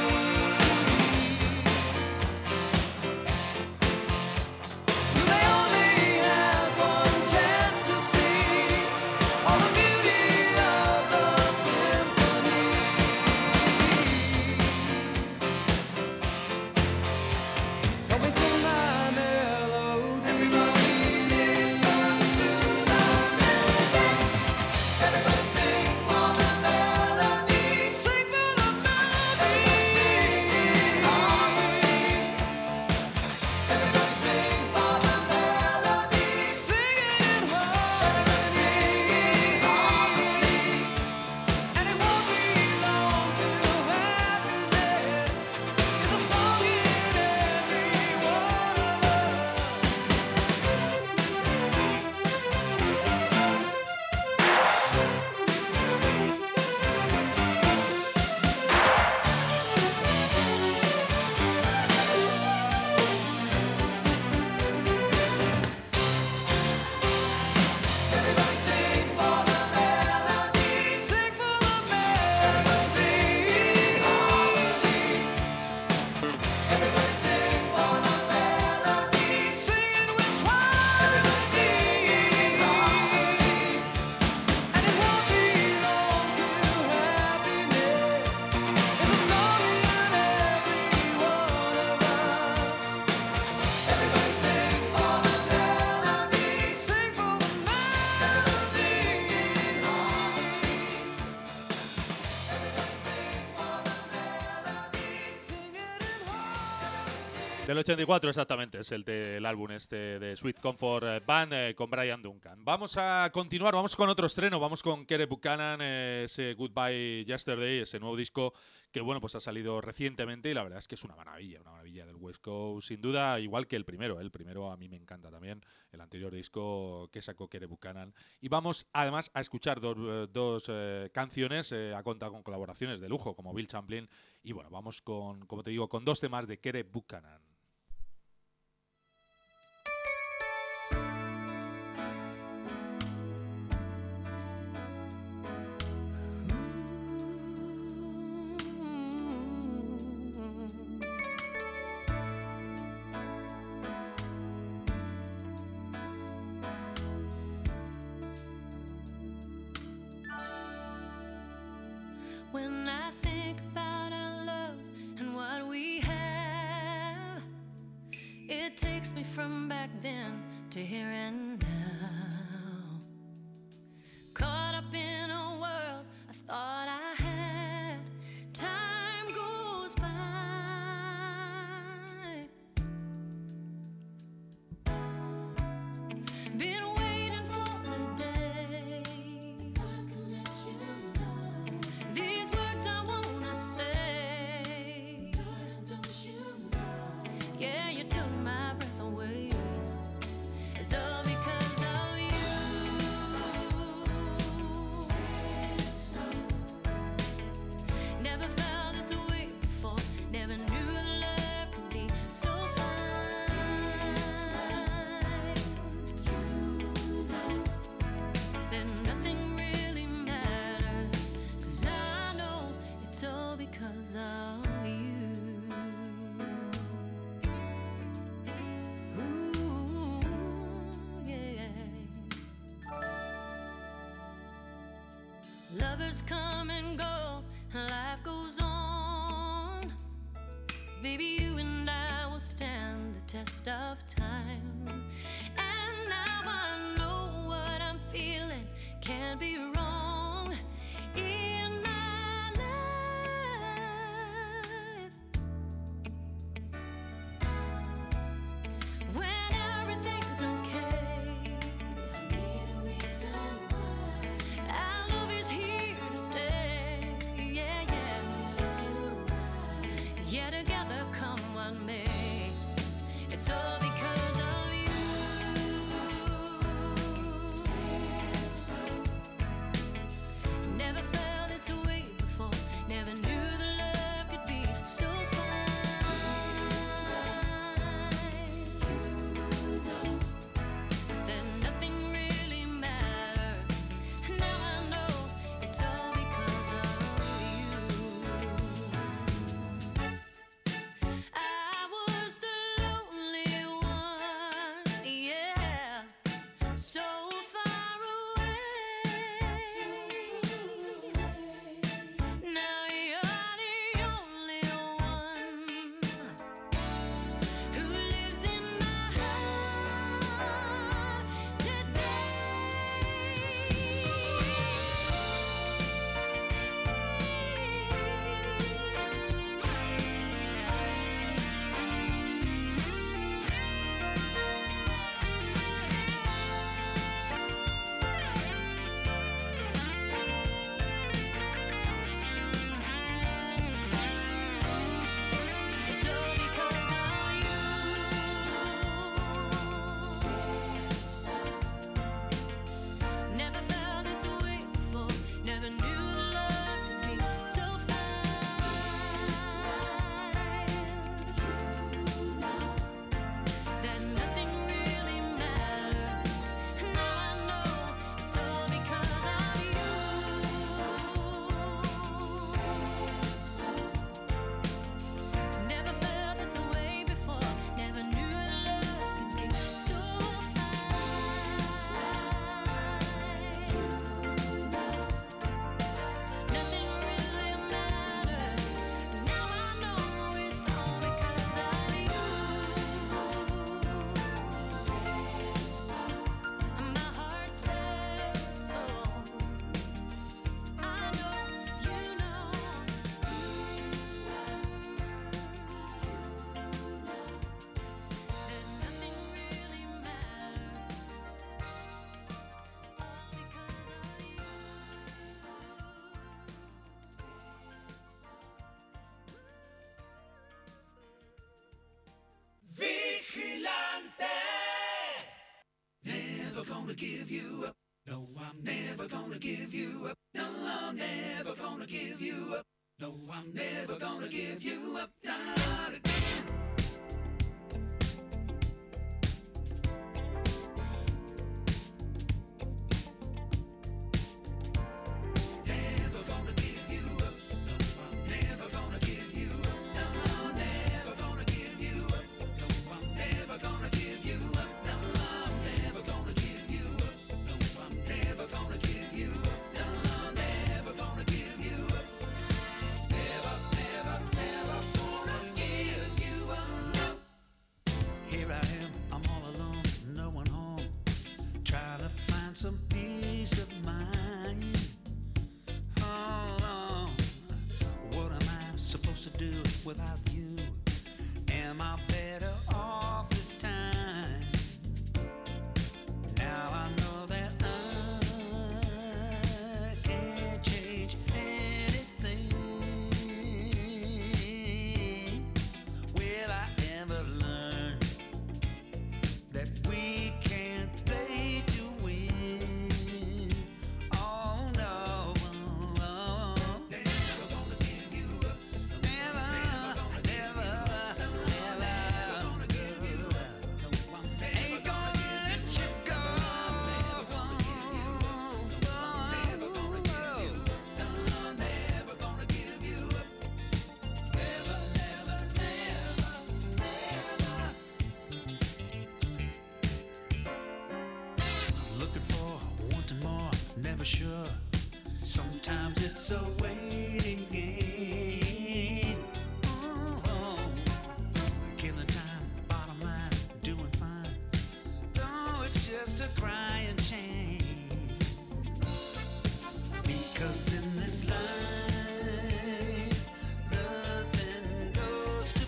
You may only Del 84 exactamente, es el álbum este de Sweet Comfort Band con Brian Duncan. Vamos a continuar, vamos con otro estreno, vamos con Kere Buchanan, ese Goodbye Yesterday, ese nuevo disco que bueno, pues ha salido recientemente y la verdad es que es una maravilla del West Coast, sin duda, igual que el primero a mí me encanta también, el anterior disco que sacó Kere Buchanan. Y vamos además a escuchar dos canciones, ha contado con colaboraciones de lujo como Bill Champlin y bueno, vamos con, como te digo, con dos temas de Kere Buchanan. When I think about our love and what we have, it takes me from back then to here and now. Caught up in a world I thought I had. Time goes by. Been waiting for the day. If I could let you know these words I wanna say. Don't you know? Yeah, you took my breath away. It's all because of you. Said so. Never felt this way before. Never knew that love could be so fine. You know that nothing really matters. 'Cause I know it's all because of you. Ooh, yeah. Lovers come and go, life goes on. Baby, you and I will stand the test of time. And now I know what I'm feeling can't be wrong in my life. When everything's okay, I need a reason why. Our love is here to stay. Yeah, yeah. Yeah, together come what may. It's all because of you. Said so. Never felt gonna give you up. No, I'm never gonna give you up. No, I'm never gonna give you up. No, I'm never gonna give you up. Not again. Never gonna give you up. No, I'm never gonna give you up. No, I'm never gonna give you up. No, I'm never gonna give you up. No, I'm never gonna give you up. No, I'm never gonna give you up. No, I'm never gonna give you up. Never, never, never gonna give you up. Here I am, I'm all alone, no one home. Trying to find some peace of mind. Oh, what am I supposed to do without you? Am I better off this time? Now I know that I can't change anything. Will I ever learn that we can't play to win? Oh no, Never gonna give you up. never, never, never Gonna give you up. ain't gonna let you go. Never gonna give you up. Never gonna give you up. No, I'm never gonna give you up. Never, never, never, never. Looking for, wanting more, never sure. Sometimes it's a waiting game. Oh, killing time, bottom line, doing fine. Though it's just a crying shame. Because in this life, nothing goes to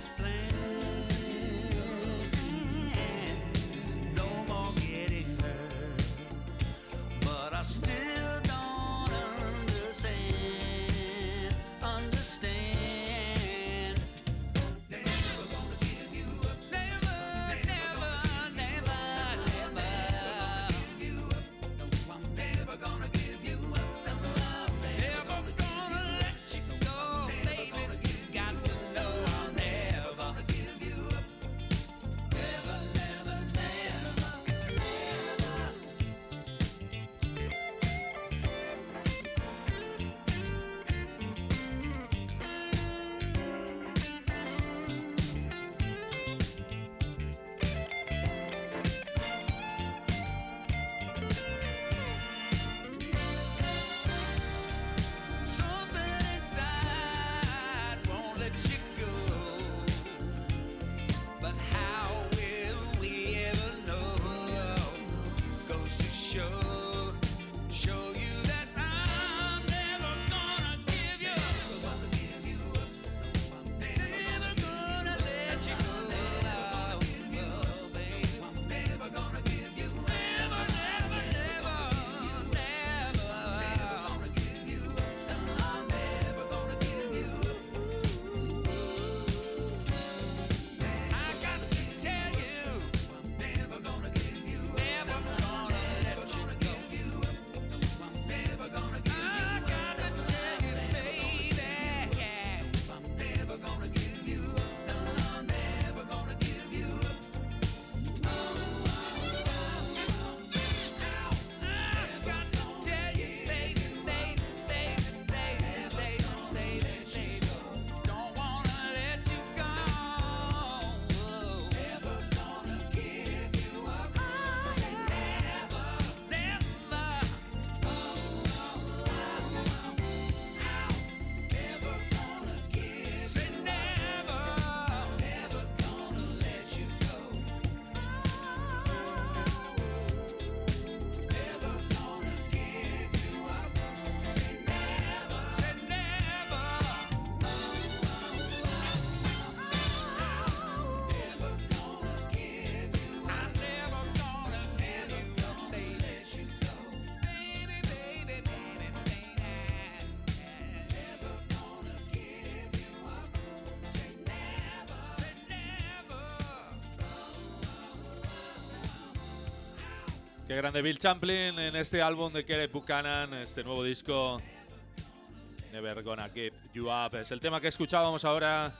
plan. No more getting hurt, but I still don't understand. Qué grande Bill Champlin en este álbum de Kerry Buchanan, este nuevo disco Never Gonna Give You Up. Es el tema que escuchábamos ahora.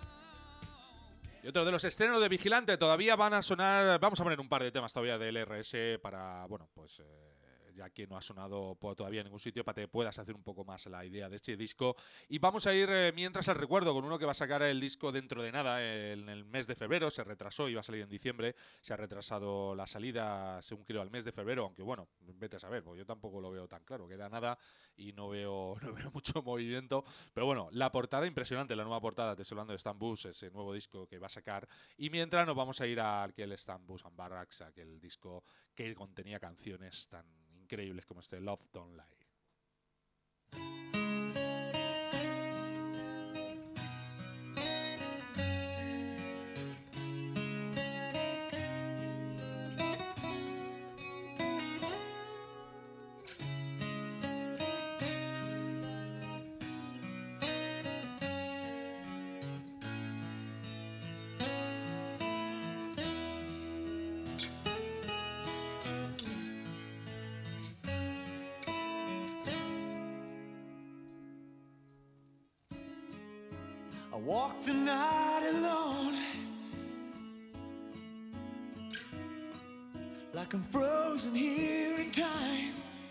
Y otro de los estrenos de Vigilante. Todavía van a sonar. Vamos a poner un par de temas todavía del RS para, bueno, pues ya que no ha sonado todavía en ningún sitio, para que puedas hacer un poco más la idea de este disco. Y vamos a ir mientras al recuerdo con uno que va a sacar el disco dentro de nada, en el mes de febrero. Se retrasó, iba a salir en diciembre. Se ha retrasado la salida, según creo, al mes de febrero. Aunque bueno, vete a saber, porque yo tampoco lo veo tan claro. Queda nada y no veo mucho movimiento. Pero bueno, la portada impresionante, la nueva portada, te estoy hablando de Stan Bush, ese nuevo disco que va a sacar. Y mientras nos vamos a ir a aquel Stan Bush and Barracks, aquel disco que contenía canciones tan increíbles como este Love Don't Lie. I walk the night alone, like I'm frozen here in time.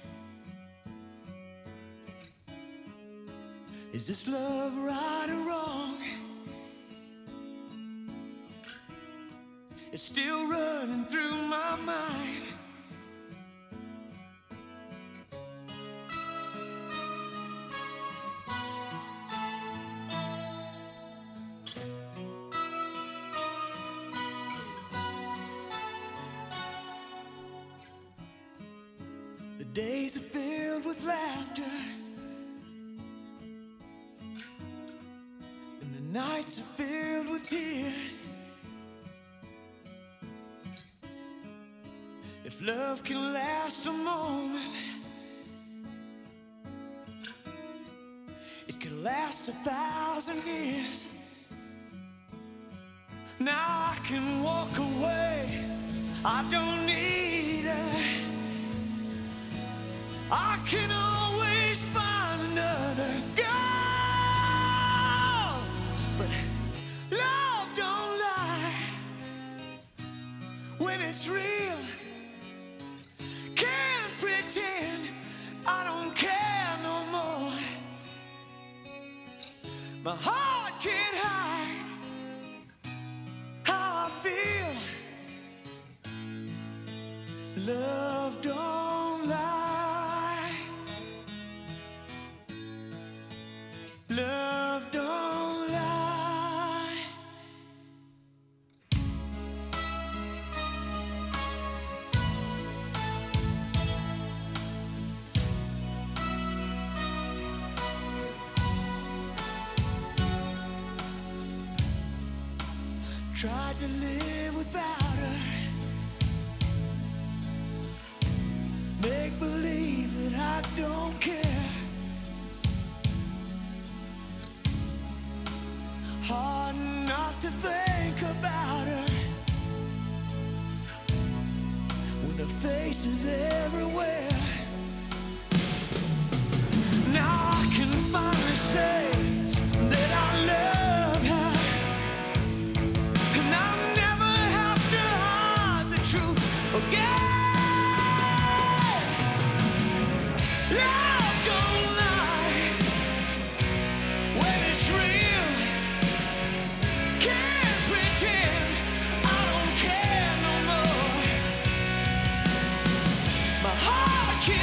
Is this love right or wrong? It's still running through my mind. Days are filled with laughter, and the nights are filled with tears. If love can last a moment, it can last 1,000 years. Now I can walk away, I don't need her. I can always find another girl, but love don't lie when it's real. Can't pretend I don't care no more. My heart can't hide how I feel. Love don't lie. Love don't lie. Tried to live without her, make believe that I don't care. Hard not to think about her when her face is everywhere. Now I can finally say that I love her, and I'll never have to hide the truth again. Love don't lie when it's real. Can't pretend I don't care no more. My heart can't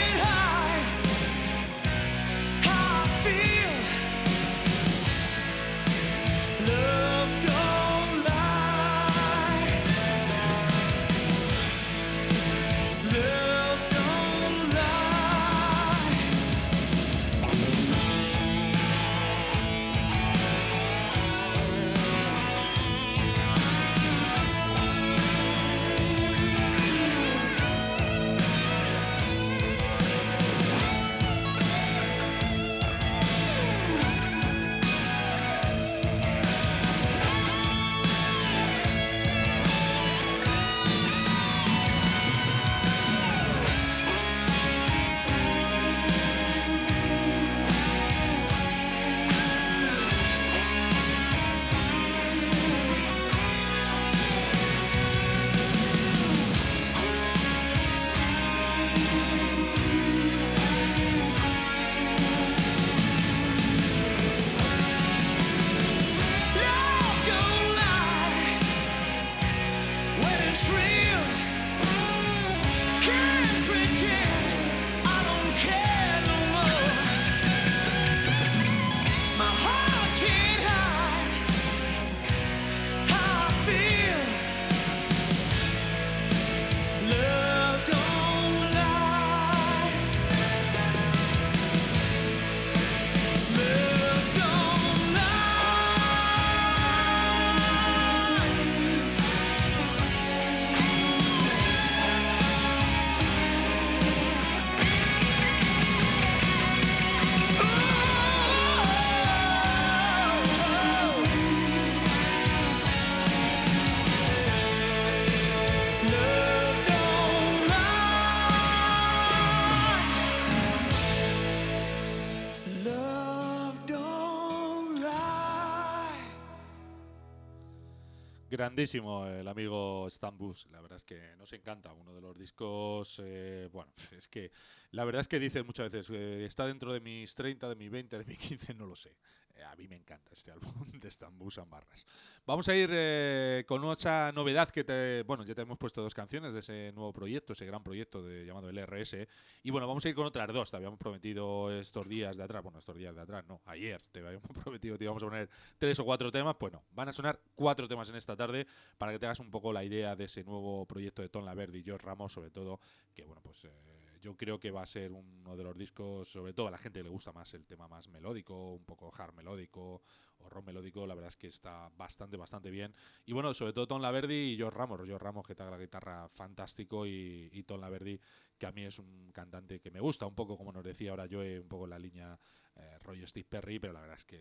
Grandísimo el amigo Stan Bush, la verdad es que nos encanta, uno de los discos, bueno, es que la verdad es que dices muchas veces, está dentro de mis 30, de mis 20, de mis 15, no lo sé. A mí me encanta este álbum de Stan Bush and Barras. Vamos a ir con otra novedad bueno, ya te hemos puesto 2 canciones de ese nuevo proyecto, ese gran proyecto llamado LRS, y bueno, vamos a ir con otras 2, te habíamos prometido estos días de atrás, no, ayer te habíamos prometido que te íbamos a poner 3 o 4 temas, pues no, van a sonar 4 temas en esta tarde para que te hagas un poco la idea de ese nuevo proyecto de Ton Laverdi y George Ramos, sobre todo, que bueno, pues yo creo que va a ser uno de los discos, sobre todo a la gente que le gusta más el tema más melódico, un poco hard melódico o rock melódico, la verdad es que está bastante bien. Y bueno, sobre todo Ton Laverdi y George Ramos que toca la guitarra fantástico, y Ton Laverdi, que a mí es un cantante que me gusta un poco, como nos decía ahora yo, un poco en la línea rollo Steve Perry, pero la verdad es que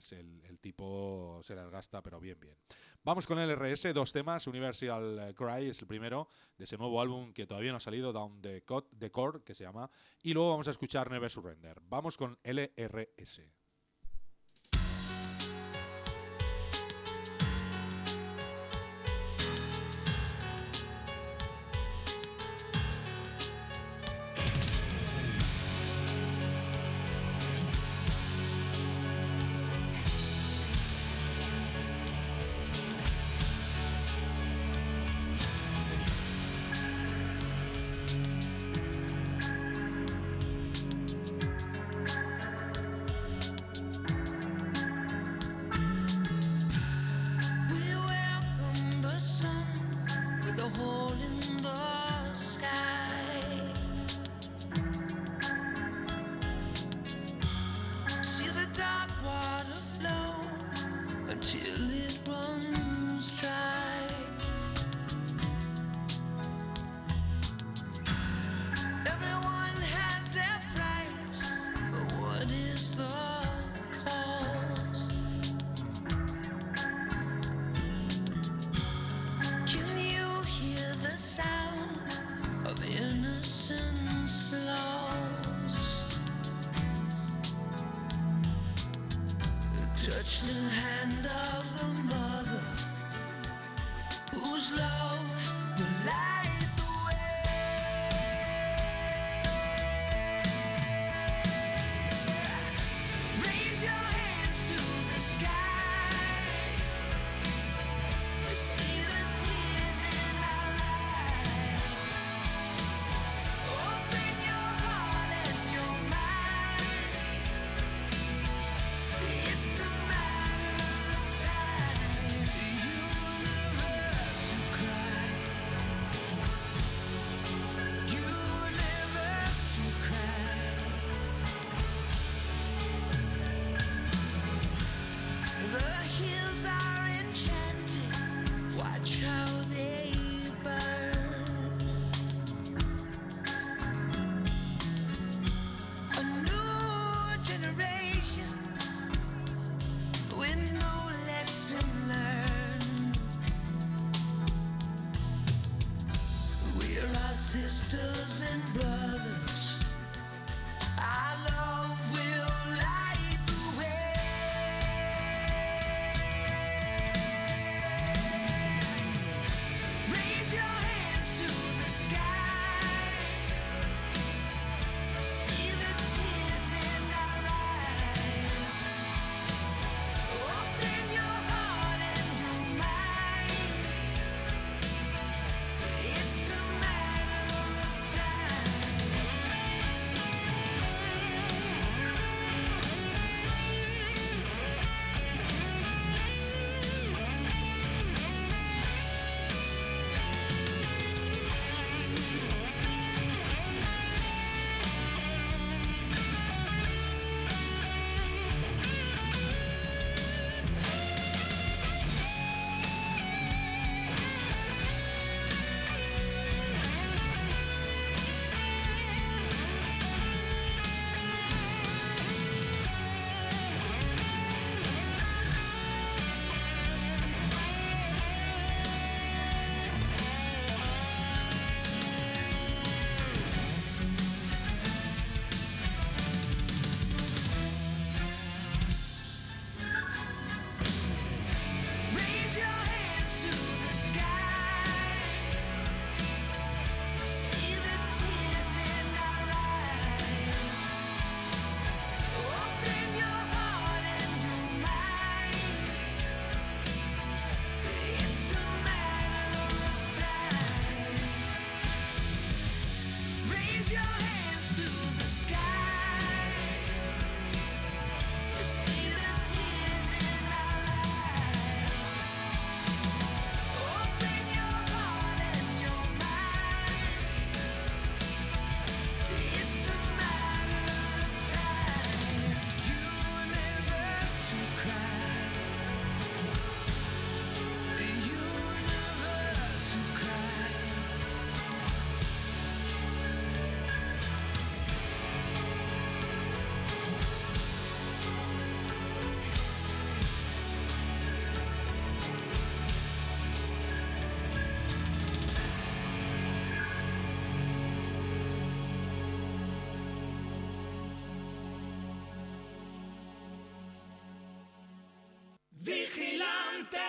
el tipo se las gasta, pero bien. Vamos con el LRS, 2 temas, Universal Cry es el primero, de ese nuevo álbum que todavía no ha salido, Down the Core, que se llama, y luego vamos a escuchar Never Surrender. Vamos con LRS. It's a matter of Vigilante.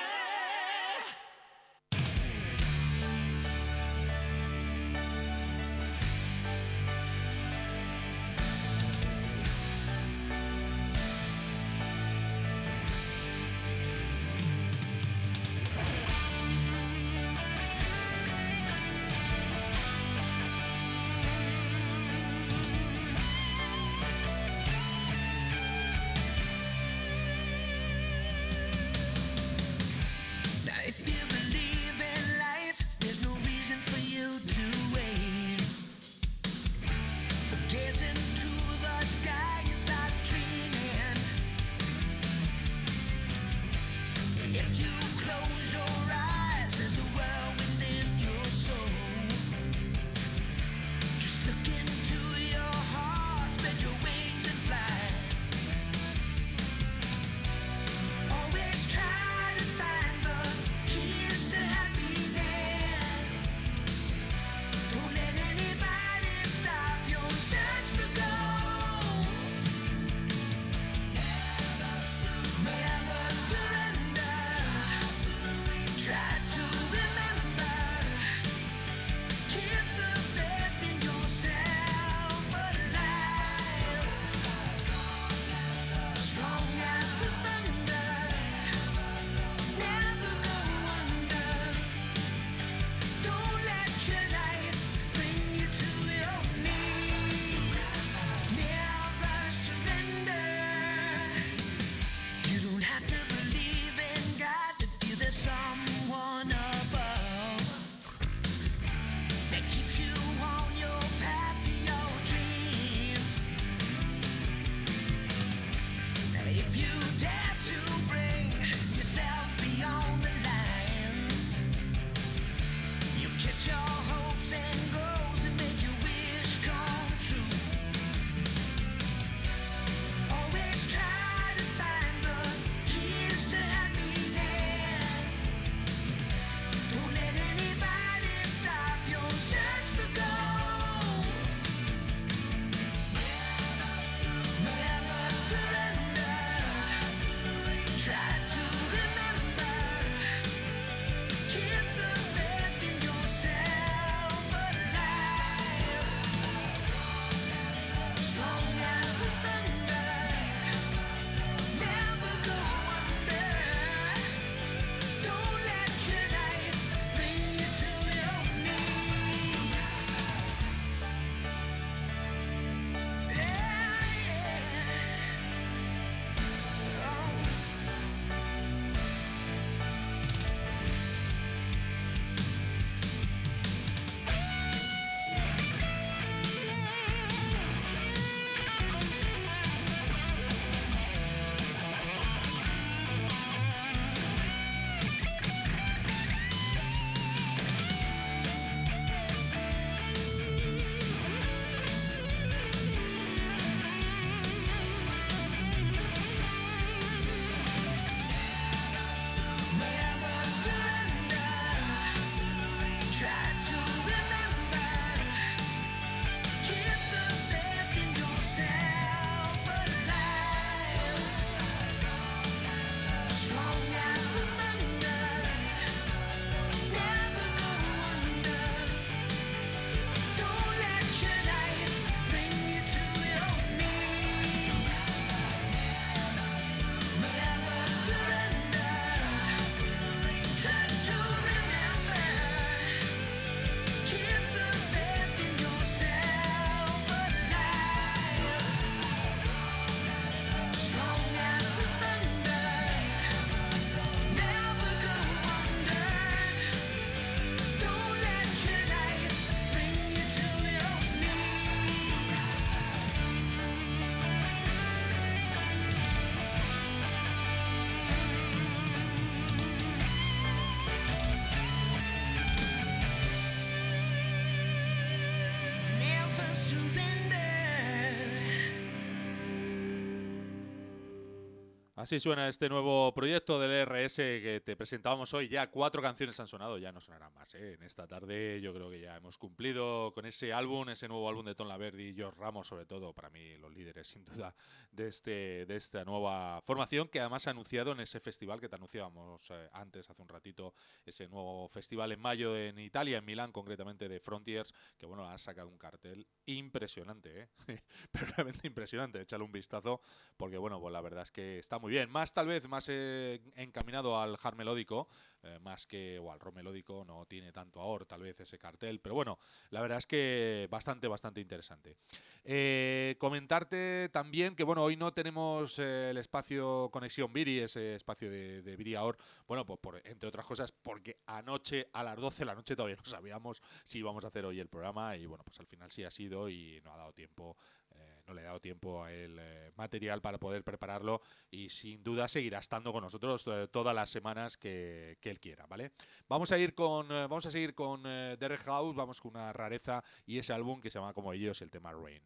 Así suena este nuevo proyecto del RS que te presentábamos hoy. Ya 4 canciones han sonado, ya no sonarán más, ¿eh? En esta tarde yo creo que ya hemos cumplido con ese álbum, ese nuevo álbum de Ton Laverdi y George Ramos, sobre todo, para mí los líderes sin duda de esta nueva formación, que además ha anunciado en ese festival que te anunciábamos antes, hace un ratito, ese nuevo festival en mayo en Italia, en Milán concretamente, de Frontiers, que bueno, ha sacado un cartel impresionante, pero realmente impresionante. Échale un vistazo porque bueno, pues la verdad es que está muy bien, tal vez más encaminado al hard melódico, más que o al rock melódico, no tiene tanto ahora tal vez ese cartel, pero bueno, la verdad es que bastante interesante. Comentarte también que bueno, hoy no tenemos el espacio Conexión Viri, ese espacio de Viri Ahora, bueno, pues entre otras cosas porque anoche a las 12 de la noche todavía no sabíamos si íbamos a hacer hoy el programa y bueno, pues al final sí ha sido y no ha dado tiempo. No le he dado tiempo a el material para poder prepararlo y sin duda seguirá estando con nosotros todas las semanas que él quiera, ¿vale? Vamos a seguir con Derek House, vamos con una rareza y ese álbum que se llama como ellos, el tema Rain.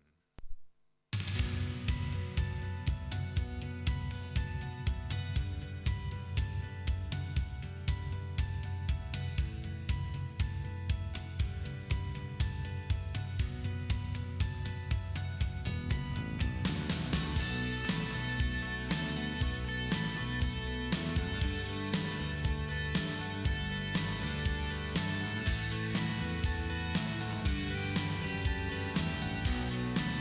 I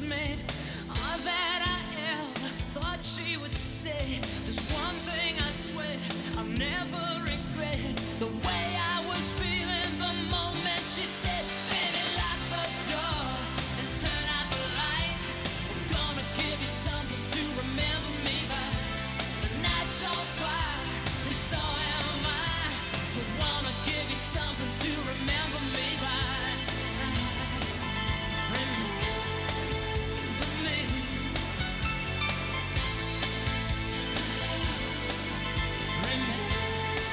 made. All that I ever thought she would stay. There's one thing I swear I'll never regret. The way I was feeling the moment she said, baby, lock the door and turn out the light. I'm gonna give you something to remember me by. The night's on fire and so am I. I wanna give you something to remember me by. Remember me.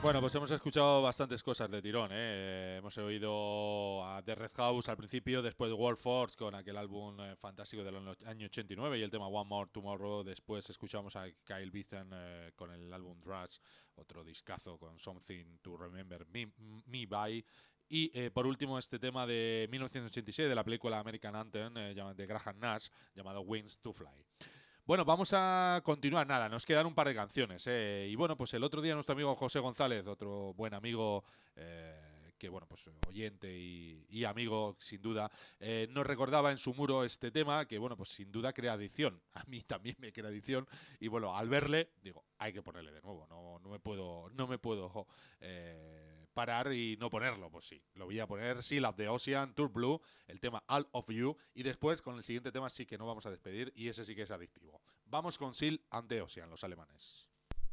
Bueno, pues hemos escuchado bastantes cosas de tirón, ¿eh? Hemos oído a The Red House al principio, después World Force con aquel álbum fantástico del año 89 y el tema One More Tomorrow. Después escuchamos a Kyle Beaton con el álbum Rush, otro discazo con Something to Remember Me By. Y por último este tema de 1986 de la película American Anthem de Graham Nash llamado Wings to Fly. Bueno, vamos a continuar. Nada, nos quedan un par de canciones. Y bueno, pues el otro día nuestro amigo José González, otro buen amigo, que bueno, pues oyente y amigo sin duda, nos recordaba en su muro este tema que bueno, pues sin duda crea adicción. A mí también me crea adicción. Y bueno, al verle, digo, hay que ponerle de nuevo. No me puedo parar y no ponerlo. Pues sí, lo voy a poner. Seal of the Ocean, Tour Blue, el tema All of You. Y después con el siguiente tema sí que no vamos a despedir y ese sí que es adictivo. Vamos con Seal and the Ocean, los alemanes.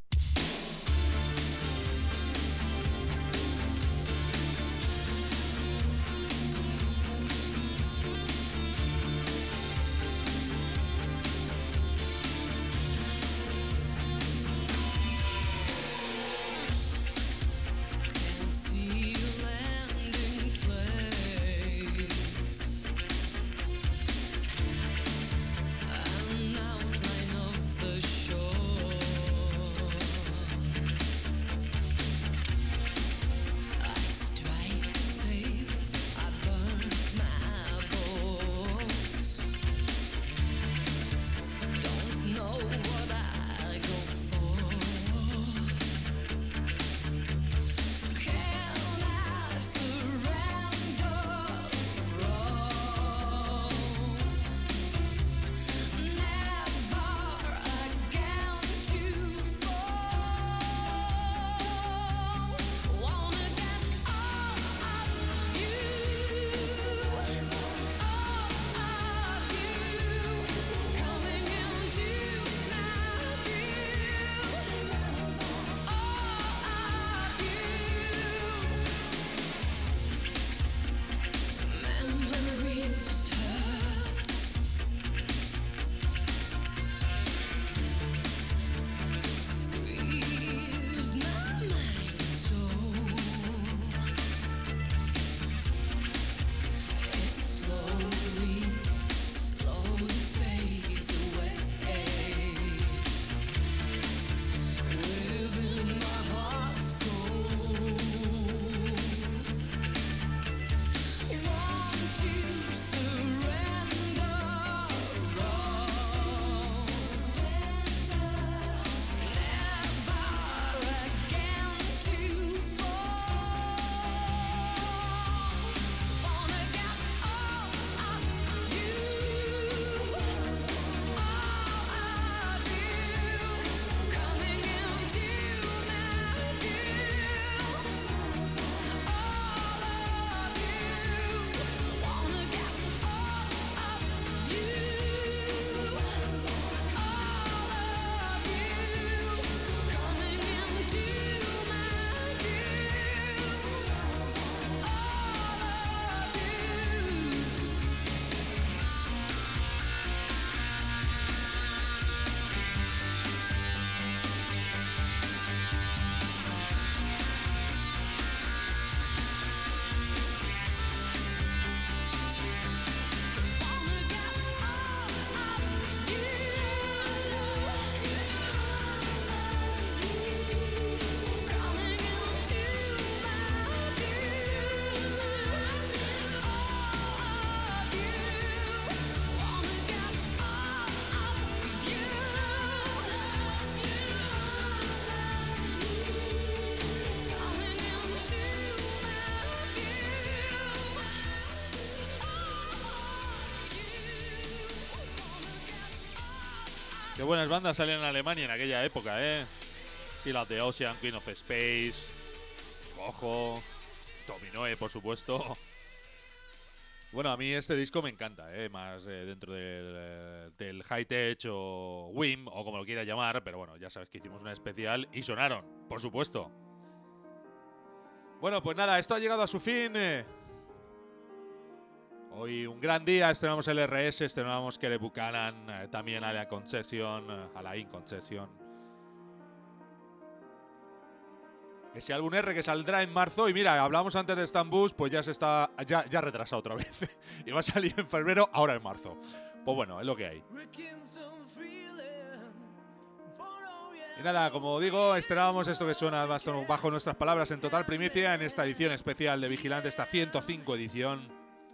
Qué buenas bandas salían en Alemania en aquella época, ¿eh? Seal of the Ocean, Queen of Space, Cojo, Dominoe, por supuesto. Bueno, a mí este disco me encanta, más dentro del High Tech o WIM, o como lo quieras llamar, pero bueno, ya sabes que hicimos una especial y sonaron, por supuesto. Bueno, pues nada, esto ha llegado a su fin. Hoy un gran día, estrenamos el RS, estrenamos Kere Buchanan, también Alain Concession. Ese álbum R que saldrá en marzo. Y mira, hablábamos antes de Stambus, pues ya se está ya retrasado otra vez. Y va a salir en febrero, ahora en marzo. Pues bueno, es lo que hay. Y nada, como digo, estrenábamos esto que suena bajo nuestras palabras en total primicia en esta edición especial de Vigilante, esta 105 edición.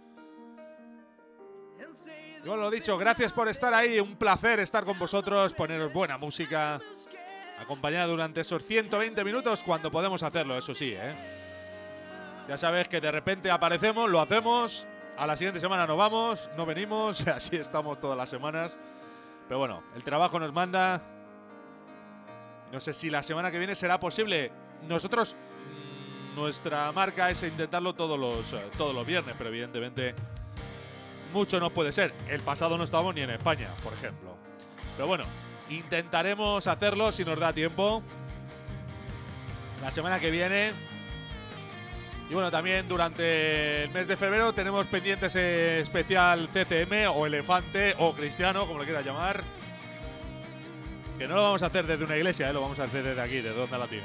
Y bueno, lo dicho, gracias por estar ahí, un placer estar con vosotros, poneros buena música, acompañada durante esos 120 minutos cuando podemos hacerlo, eso sí, ¿eh? Ya sabes que de repente aparecemos, lo hacemos, a la siguiente semana no vamos, no venimos, así estamos todas las semanas. Pero bueno, el trabajo nos manda. No sé si la semana que viene será posible. Nosotros, nuestra marca es intentarlo todos los viernes, pero evidentemente mucho no puede ser. El pasado no estábamos ni en España, por ejemplo. Pero bueno, intentaremos hacerlo si nos da tiempo. La semana que viene. Y bueno, también durante el mes de febrero tenemos pendientes especial CCM o Elefante o Cristiano, como le quieras llamar. Que no lo vamos a hacer desde una iglesia, lo vamos a hacer desde aquí, desde Onda Latina.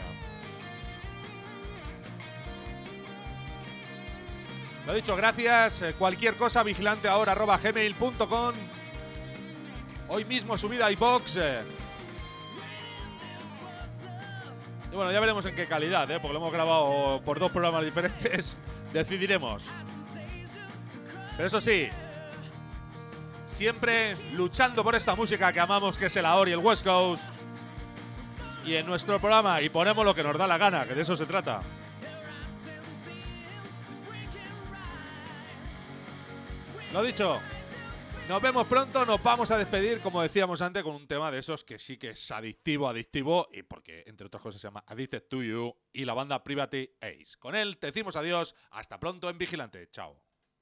Lo dicho, gracias. Cualquier cosa, vigilanteahora@gmail.com. Hoy mismo subida a iVoox. Y bueno, ya veremos en qué calidad, porque lo hemos grabado por 2 programas diferentes. Decidiremos. Pero eso sí, siempre luchando por esta música que amamos, que es el AOR y el West Coast. Y en nuestro programa, y ponemos lo que nos da la gana, que de eso se trata. Lo dicho, nos vemos pronto, nos vamos a despedir, como decíamos antes, con un tema de esos que sí que es adictivo, y porque, entre otras cosas, se llama Addicted to You, y la banda Private Ace. Con él te decimos adiós, hasta pronto en Vigilante, chao.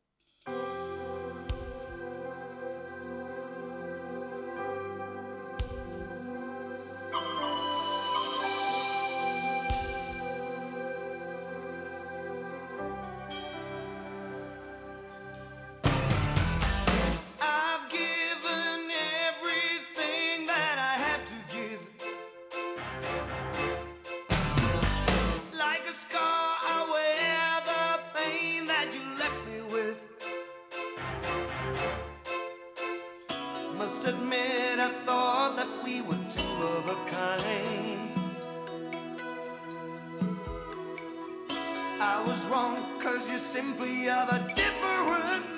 Admit I thought that we were two of a kind. I was wrong, 'cause you're simply of a different